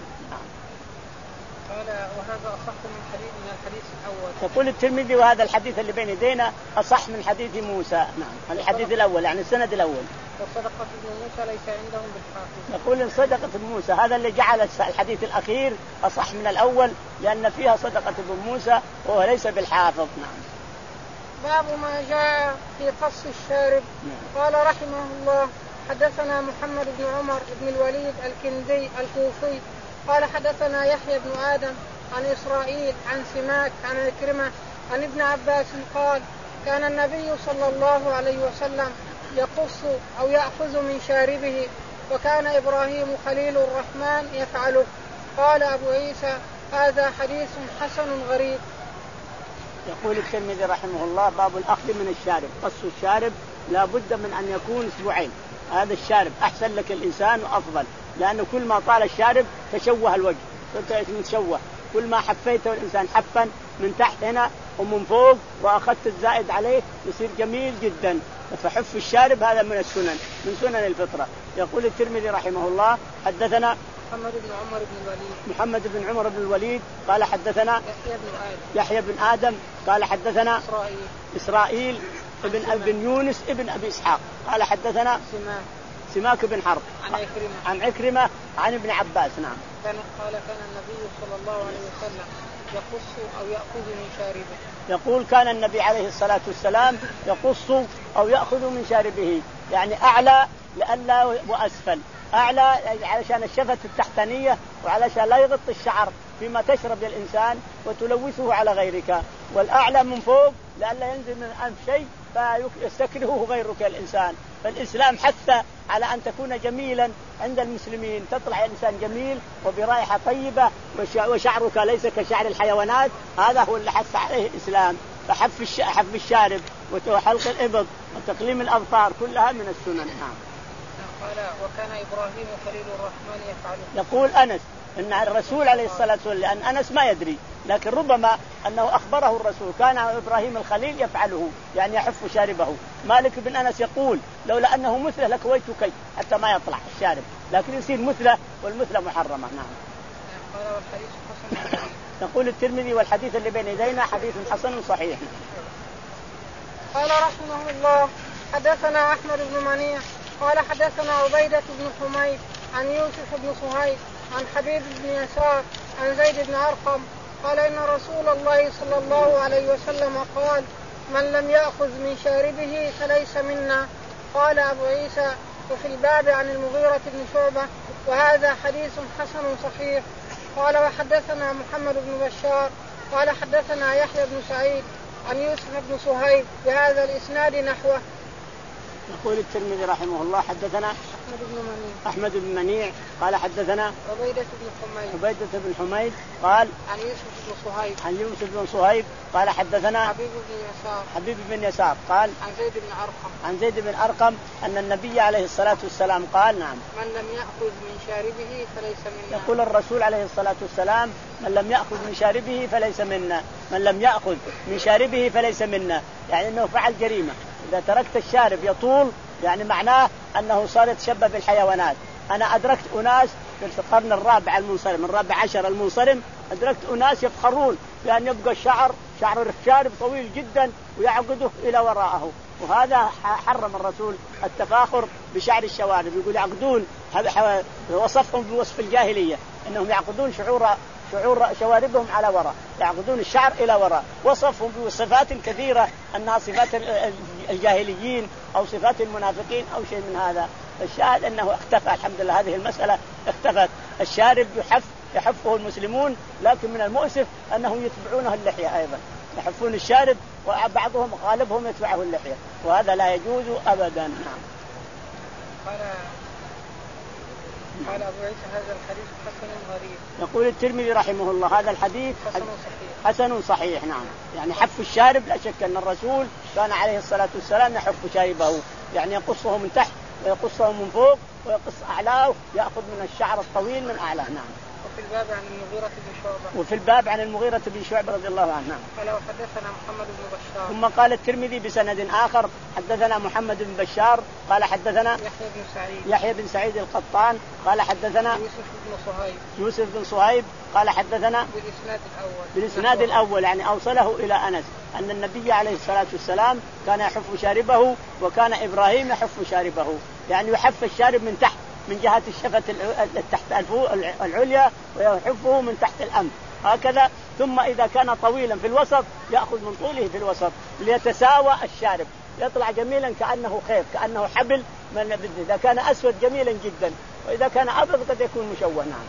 قال وهذا أصح من حديث من الحديث الأول. يقول الترمذي وهذا الحديث اللي بين يدينا أصح من حديث موسى. نعم الحديث الأول يعني السند الأول. وصدقة ابن موسى ليس عندهم بالحافظ. يقول صدقة ابن موسى هذا اللي جعل الحديث الأخير أصح من الأول لأن فيها صدقة ابن موسى وهو ليس بالحافظ. نعم. باب ما جاء في قص الشارب. نعم. قال رحمه الله حدثنا محمد بن عمر بن الوليد الكندي الكوفي قال حدثنا يحيى بن آدم عن إسرائيل عن سماك عن عكرمة عن ابن عباس قال كان النبي صلى الله عليه وسلم يقص أو يأخذ من شاربه وكان إبراهيم خليل الرحمن يفعله. قال أبو عيسى هذا حديث حسن غريب. يقول الترمذي رحمه الله باب الأخذ من الشارب. قص الشارب لا بد من أن يكون أسبوعين، هذا الشارب أحسن لك الإنسان وأفضل، لأنه كل ما طال الشارب تشوه الوجه، صرت متشوه، كل ما حفيته الإنسان حفا من تحت هنا ومن فوق وأخذت الزائد عليه يصير جميل جدا. فحف الشارب هذا من السنن، من سنن الفطرة. يقول الترمذي رحمه الله حدثنا محمد بن عمر بن الوليد محمد بن عمر بن الوليد قال حدثنا يحيى بن آدم يحيى بن آدم قال حدثنا إسرائيل إسرائيل ابن ابن يونس ابن أبي إسحاق قال حدثنا سماك سماك بن حرب عن عكرمة عن عكرمة عن ابن عباس. نعم. كان قال كان النبي صلى الله عليه وسلم يقص أو يأخذ من شاربه. يقول كان النبي عليه الصلاة والسلام يقص أو يأخذ من شاربه، يعني أعلى لألا وأسفل، أعلى علشان الشفة التحتانية وعلشان لا يغطي الشعر فيما تشرب الإنسان وتلوثه على غيرك، والأعلى من فوق لألا ينزل من الأنف شيء فيستكرهه غيرك الإنسان. فالإسلام حث على أن تكون جميلا عند المسلمين، تطلع الإنسان جميل وبرائحة طيبة وشعرك ليس كشعر الحيوانات، هذا هو اللي حث عليه الإسلام. فحف حف الشارب وحلق الإبط وتقليم الأظفار كلها من السنن. نعم. قال وكان إبراهيم خليل الرحمن يفعله. يقول أنس أن الرسول عليه الصلاة والسلام، لأن أنس ما يدري لكن ربما أنه أخبره الرسول كان إبراهيم الخليل يفعله، يعني يحف شاربه. مالك بن أنس يقول لولا أنه مثله لكويت كي حتى ما يطلع الشارب، لكن يصير مثله والمثله محرمة. نعم. قال والحديث حسن. يقول الترمذي والحديث اللي بين يدينا حديث حسن صحيح. قال رحمه الله حدثنا أحمد بن منيع قال حدثنا عبيدة بن حميد عن يوسف بن صهيب عن حبيب بن يسار عن زيد بن أرقم قال إن رسول الله صلى الله عليه وسلم قال من لم يأخذ من شاربه فليس منا. قال أبو عيسى وفي الباب عن المغيرة بن شعبة وهذا حديث حسن صحيح. قال وحدثنا محمد بن بشار قال حدثنا يحيى بن سعيد عن يوسف بن صهيب بهذا الإسناد نحوه. يقول الترمذي رحمه الله حدثنا أحمد بن منيع أحمد بن منيع قال حدثنا عبيدة بن حميد عبيدة بن حميد قال عن يوسف بن صهيب عن يوسف بن صهيب قال حدثنا حبيب بن يسار حبيب بن يسار قال عن زيد بن أرقم عن زيد بن أرقم أن النبي عليه الصلاة والسلام قال نعم من لم يأخذ من شاربه فليس منا. يقول الرسول عليه الصلاة والسلام من لم يأخذ من شاربه فليس منا. من لم يأخذ من شاربه فليس منا يعني أنه فعل جريمة. إذا تركت الشارب يطول يعني معناه أنه صار يتشبه بالحيوانات. أنا أدركت أناس في القرن الرابع المنصرم الرابع عشر المنصرم أدركت أناس يفخرون بأن يبقى الشعر شعر الشارب طويل جدا ويعقده إلى وراءه. وهذا حرم الرسول التفاخر بشعر الشوارب. يقول يعقدون وصفهم بوصف الجاهلية أنهم يعقدون شعور شعور شواربهم على وراء يعقدون الشعر إلى وراء. وصفهم بصفات كثيرة أنها صفات الجاهليين أو صفات المنافقين أو شيء من هذا. الشاهد أنه اختفى الحمد لله هذه المسألة اختفت. الشارب يحف يحفه المسلمون لكن من المؤسف أنهم يتبعونه اللحية أيضا يحفون الشارب وبعضهم غالبهم يتبعه اللحية وهذا لا يجوز أبدا. نعم. قال قال أبو عيسى هذا الحديث حسن غريب. يقول الترمذي رحمه الله هذا الحديث حسن صحيح. حسن صحيح. نعم يعني حف الشارب لا شك أن الرسول كان عليه الصلاة والسلام يحف شاربه يعني يقصه من تحت ويقصه من فوق ويقص أعلاه يأخذ من الشعر الطويل من أعلاه. نعم. وفي الباب عن المغيرة بن شعبة وفي الباب عن المغيرة بن شعبة رضي الله عنه. نعم. قال وحدثنا محمد بن بشار ثم قال الترمذي بسند آخر حدثنا محمد بن بشار قال حدثنا يحيى بن سعيد يحيى بن سعيد القطان قال حدثنا يوسف بن صهيب يوسف بن صهيب قال حدثنا بالإسناد الأول بالإسناد الأول يعني أوصله إلى أنس أن النبي عليه الصلاة والسلام كان يحف شاربه وكان إبراهيم يحف شاربه يعني يحف الشارب من تحت من جهة الشفة تحت العليا ويحفه من تحت الأنف هكذا. ثم إذا كان طويلا في الوسط يأخذ من طوله في الوسط ليتساوى الشارب يطلع جميلا كأنه خيط كأنه حبل من إذا كان أسود جميلا جدا وإذا كان أبيض قد يكون مشوه. نعم.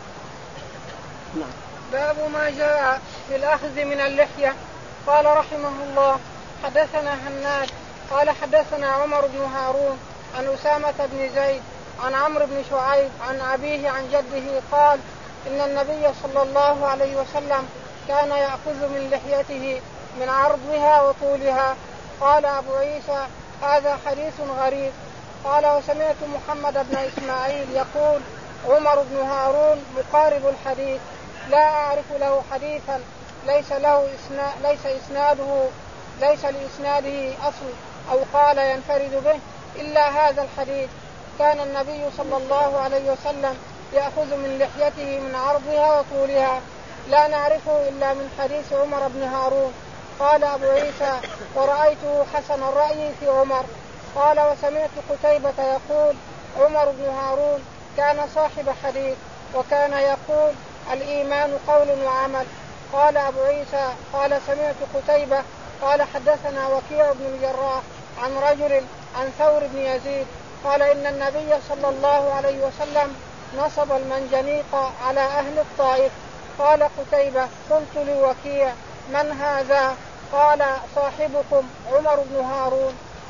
نعم. باب ما جاء في الأخذ من اللحية. قال رحمه الله حدثنا هناد قال حدثنا عمر بن هارون عن أسامة بن زيد عن عمرو بن شعيب عن أبيه عن جده قال إن النبي صلى الله عليه وسلم كان يأخذ من لحيته من عرضها وطولها. قال أبو عيسى هذا حديث غريب. قال وسمعت محمد بن إسماعيل يقول عمر بن هارون مقارب الحديث لا أعرف له حديثا ليس له إسنا ليس إسناده ليس لإسناده أصل أو قال ينفرد به إلا هذا الحديث. كان النبي صلى الله عليه وسلم يأخذ من لحيته من عرضها وطولها لا نعرفه إلا من حديث عمر بن هارون. قال أبو عيسى ورأيته حسن الرأي في عمر. قال وسمعت قتيبة يقول عمر بن هارون كان صاحب حديث وكان يقول الإيمان قول وعمل. قال أبو عيسى قال سمعت قتيبة قال حدثنا وكيع بن الجراح عن رجل عن ثور بن يزيد قال إن النبي صلى الله عليه وسلم نصب المنجنيق على أهل الطائف. قال قتيبة قلت لوكيع من هذا؟ قال صاحبكم عمر بن هارون.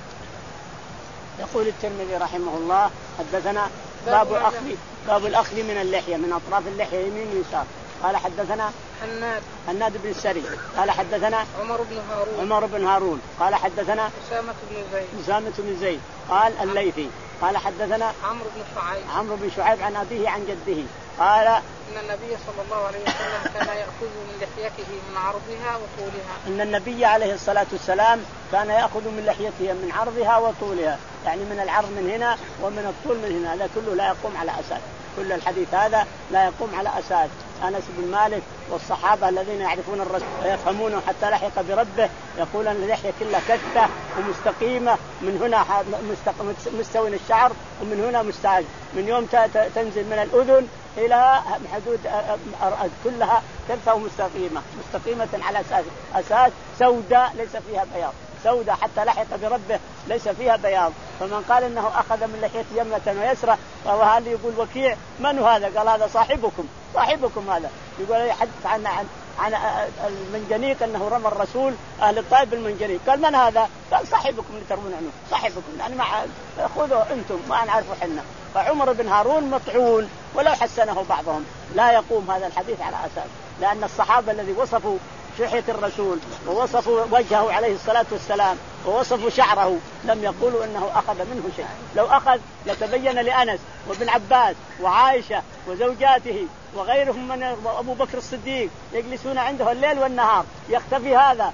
يقول الترمذي رحمه الله حدثنا باب الأخذ باب الأخذ من اللحية من أطراف اللحية يمين ويسار. قال حدثنا حناد حناد بن السري قال حدثنا عمر بن هارون عمر بن هارون قال حدثنا أسامة بن زيد أسامة بن زيد قال الليثي قال حدثنا عمرو بن شعيب عمرو بن شعيب عن أبيه عن جده قال إن النبي صلى الله عليه وسلم كان يأخذ من لحيته من عرضها وطولها. إن النبي عليه الصلاة والسلام كان يأخذ من لحيته من عرضها وطولها يعني من العرض من هنا ومن الطول من هنا. هذا كله لا يقوم على أساس. كل الحديث هذا لا يقوم على أساس. أنس بن مالك والصحابة الذين يعرفون الرسول ويفهمونه حتى لحق بربه يقول أن اللحية كلها كثة ومستقيمة، من هنا مستوي الشعر ومن هنا مستعج، من يوم تنزل من الأذن إلى حدود كلها كثة ومستقيمة، مستقيمة على أساس أساس سوداء ليس فيها بياض، سوداء حتى لحق بربه ليس فيها بياض. فمن قال إنه أخذ من لحية يمنة ويسرى فهو هذا يقول وكيع من هذا؟ قال هذا صاحبكم صاحبكم هذا يقول يحدث عن عن عن المنجنيق أنه رمى الرسول أهل الطائف بالمنجنيق. قال من هذا؟ قال صاحبكم اللي ترمون عنه، صاحبكم يعني ما خذوا أنتم ما نعرفوا حنا. فعمر بن هارون مطعون ولو حسنه بعضهم، لا يقوم هذا الحديث على أساس، لأن الصحابة الذي وصفوا شحية الرسول ووصفوا وجهه عليه الصلاة والسلام ووصفوا شعره لم يقولوا أنه أخذ منه شيء. لو أخذ لتبين لأنس وابن عباس وعائشة وزوجاته وغيرهم من أبو بكر الصديق يجلسون عنده الليل والنهار، يختفي هذا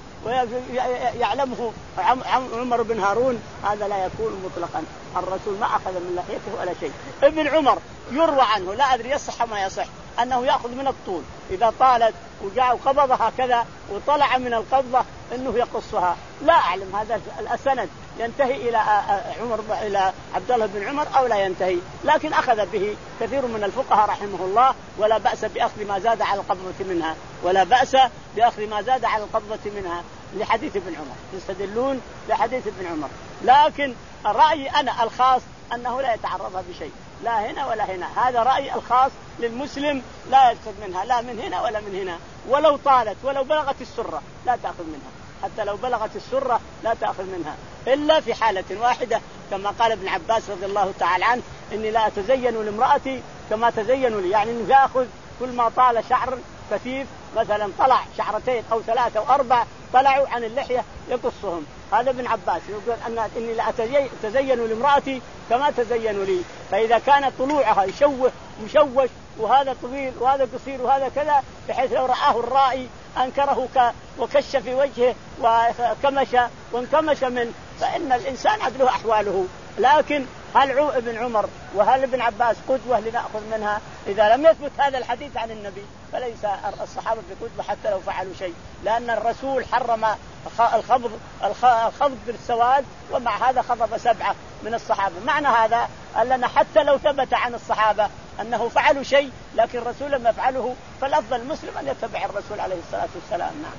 ويعلمه عمر بن هارون، هذا لا يكون مطلقا. الرسول ما أخذ من لحيته ولا شيء. ابن عمر يروى عنه لا أدري يصح ما يصح أنه يأخذ من الطول إذا طالت وجاء وقبضها كذا وطلع من القبضة أنه يقصها، لا أعلم هذا السند ينتهي إلى عمر إلى عبد الله بن عمر أو لا ينتهي، لكن أخذ به كثير من الفقهاء رحمه الله، ولا بأس بأخذ ما زاد على القبضة منها، ولا بأس بأخذ ما زاد على القبضة منها لحديث ابن عمر، يستدلون لحديث ابن عمر. لكن رأيي أنا الخاص أنه لا يتعرضها بشيء، لا هنا ولا هنا، هذا رأيي الخاص للمسلم، لا يأخذ منها لا من هنا ولا من هنا، ولو طالت ولو بلغت السرة لا تأخذ منها، حتى لو بلغت السرة لا تأخذ منها إلا في حالة واحدة كما قال ابن عباس رضي الله تعالى عنه إني لا أتزين لامرأتي كما تزين لي، يعني إنه يأخذ كل ما طال شعر كثيف مثلا طلع شعرتين أو ثلاثة أو أربع طلعوا عن اللحية يقصهم. هذا ابن عباس يقول أن إني لا أتزين لامرأتي كما تزين لي، فإذا كان طلوعها يشوه مشوش وهذا طويل وهذا قصير وهذا كذا بحيث لو رآه الرائي أنكره وكش في وجهه وكمش وانكمش منه، فإن الإنسان عدله أحواله. لكن هل ابن عمر وهل ابن عباس قدوة لنأخذ منها؟ إذا لم يثبت هذا الحديث عن النبي فليس الصحابة بقدوة حتى لو فعلوا شيء، لأن الرسول حرم الخفض الخفض بالسواد، ومع هذا خفض سبعة من الصحابة. معنى هذا أننا حتى لو ثبت عن الصحابة أنه فعلوا شيء لكن الرسول لم يفعله، فالأفضل المسلم أن يتبع الرسول عليه الصلاة والسلام. نعم.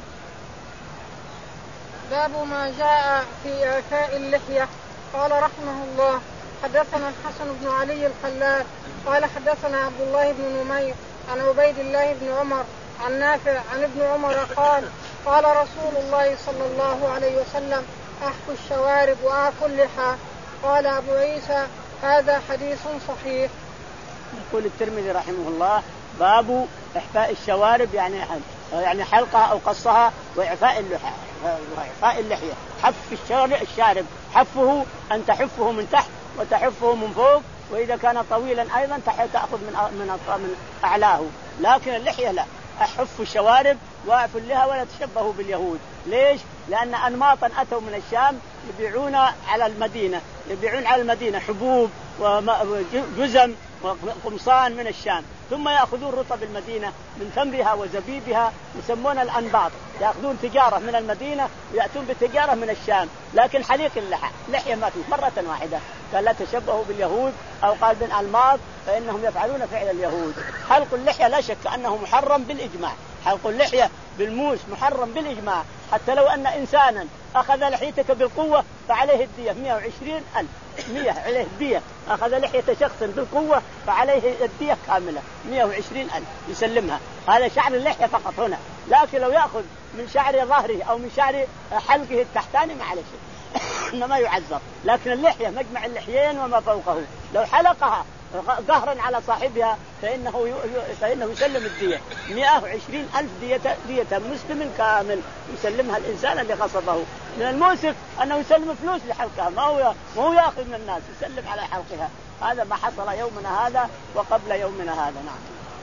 باب ما جاء في إعفاء اللحية. قال رحمه الله حدثنا الحسن بن علي الخلال قال حدثنا عبد الله بن نمير عن عبيد الله بن عمر عن نافع عن ابن عمر قال قال رسول الله صلى الله عليه وسلم أحفوا الشوارب وآكل اللحى. قال أبو عيسى هذا حديث صحيح. يقول الترمذي رحمه الله باب إحفاء الشوارب يعني يعني حلقها أو قصها وإعفاء اللحى وإعفاء اللحية. حف الشارب الشارب حفه أن تحفه من تحت وتحفه من فوق، وإذا كان طويلا أيضا تأخذ من من من أعلاه، لكن اللحية لا. أحف الشوارب وأعفوا اللحى ولا تشبهوا باليهود. ليش؟ لأن أنماطا أتوا من الشام يبيعون على المدينة يبيعون على المدينة حبوب وجزم وقمصان من الشام، ثم يأخذون رطب المدينة من تمرها وزبيبها يسمون الأنباط، يأخذون تجارة من المدينة ويأتون بتجارة من الشام. لكن حليق اللحى لحية ما فيه مرة واحدة، قال لا تشبهوا باليهود أو قال بن الماط فإنهم يفعلون فعل اليهود. حلق اللحية لا شك أنه محرم بالإجماع، حلق اللحية بالموس محرم بالإجماع، حتى لو أن إنسانا أخذ لحيتك بالقوة فعليه الدية مئة وعشرين ألف، مئة عليه الدية. أخذ لحية شخص بالقوة فعليه الدية كاملة مئة وعشرين ألف يسلمها. هذا شعر اللحية فقط هنا، لكن لو يأخذ من شعر ظهره أو من شعر حلقه التحتاني ما عليه شيء إنما يعذر. لكن اللحية مجمع اللحيين وما فوقه لو حلقها قهرا على صاحبها فإنه فإنه يسلم الدية مئة وعشرين ألف دية دية مسلم كامل يسلمها الإنسان اللي غصبه. من المؤسف أنه يسلم فلوس لحلقها، ما هو ما هو يأخذ من الناس يسلم على حلقها. هذا ما حصل يومنا هذا وقبل يومنا هذا. نعم.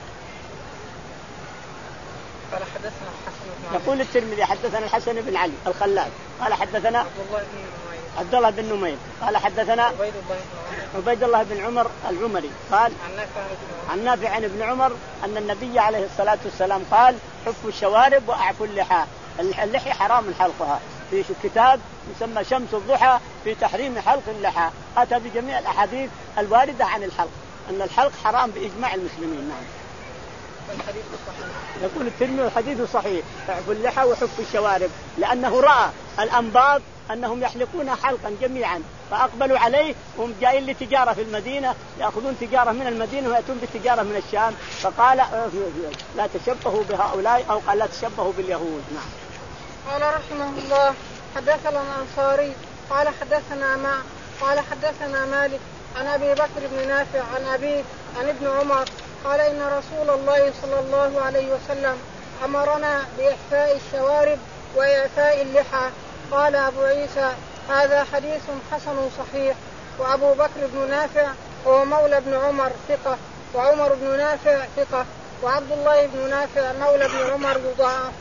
قال حدثنا الحسن بن علي. يقول الترمذي حدثنا الحسن بن علي الخلال قال حدثنا عبد الله بن نمير عبد الله بن نمير قال حدثنا عبيد الله عبيد الله بن عمر العمري قال عن نافع عن نافع عن ابن عمر أن النبي عليه الصلاة والسلام قال حفوا الشوارب وأعفوا اللحى. اللحية حرام حلقها، في كتاب يسمى شمس الضحى في تحريم حلق اللحى، أتى بجميع الأحاديث الواردة عن الحلق، أن الحلق حرام بإجماع المسلمين. نعم. الحديث الصحيح. يقول الترمذي الحديث صحيح اعفوا اللحى وحفوا الشوارب، لأنه رأى الأنباط أنهم يحلقون حلقا جميعا فأقبلوا عليه وهم جايين لتجارة في المدينة، يأخذون تجارة من المدينة ويأتون بالتجارة من الشام، فقال لا تشبهوا بهؤلاء أو قال لا تشبهوا باليهود. نعم. قال رحمه الله حدثنا الأنصاري قال حدثنا ما قال حدثنا مالك عن أبي بكر بن نافع عن أبيه عن ابن عمر قال إن رسول الله صلى الله عليه وسلم أمرنا بإحفاء الشوارب وإعفاء اللحى. قال أبو عيسى هذا حديث حسن صحيح. وأبو بكر بن نافع هو مولى ابن عمر ثقة، وعمر بن نافع ثقة، وعبد الله بن نافع مولى ابن عمر يضاعف.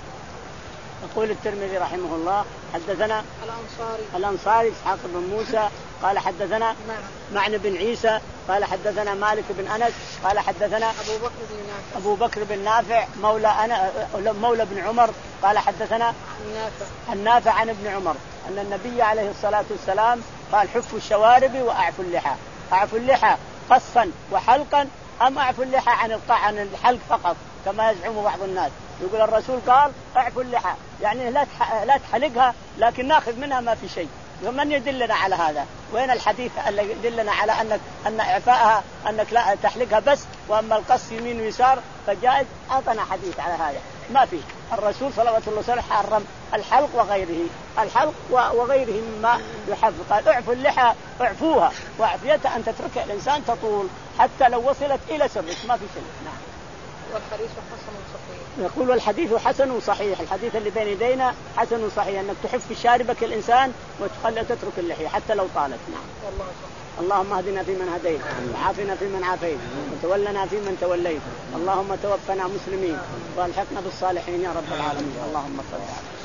يقول الترمذي رحمه الله حدثنا الأنصاري الأنصاري إسحاق بن موسى قال حدثنا معنى بن عيسى قال حدثنا مالك بن أنس قال حدثنا أبو بكر بن نافع أبو بكر بن نافع مولى أنا مولى ابن عمر قال حدثنا النافع النافع عن ابن عمر أن النبي عليه الصلاة والسلام قال حفوا الشوارب وأعفوا اللحى. أعفوا اللحى قصا وحلقا أم أعفوا اللحى عن عن الحلق فقط كما يزعم بعض الناس؟ يقول الرسول قال اعفوا اللحى يعني لا لا تحلقها لكن ناخذ منها ما في شيء. ومن يدلنا على هذا؟ وين الحديث اللي يدلنا على أنك أن إعفاءها أنك لا تحلقها بس وأما القص يمين ويسار فجائز؟ أعطنا حديث على هذا ما في. الرسول صلى الله عليه وسلم حرم الحلق وغيره الحلق وغيره مما يحب. قال اعفوا اللحى اعفوها وعفيتها أن تترك الإنسان تطول حتى لو وصلت إلى سرك ما في شيء. نعم. والحديث حسن صحيح. يقول والحديث حسن صحيح. الحديث اللي بين يدينا حسن صحيح أنك تحف شاربك الإنسان وتخلي تترك اللحية حتى لو طالت. نعم. والله صحيح. اللهم اهدنا فيمن هديت وعافنا فيمن عافيت وتولنا فيمن توليت. اللهم توفنا مسلمين والحقنا بالصالحين يا رب العالمين. اللهم صل على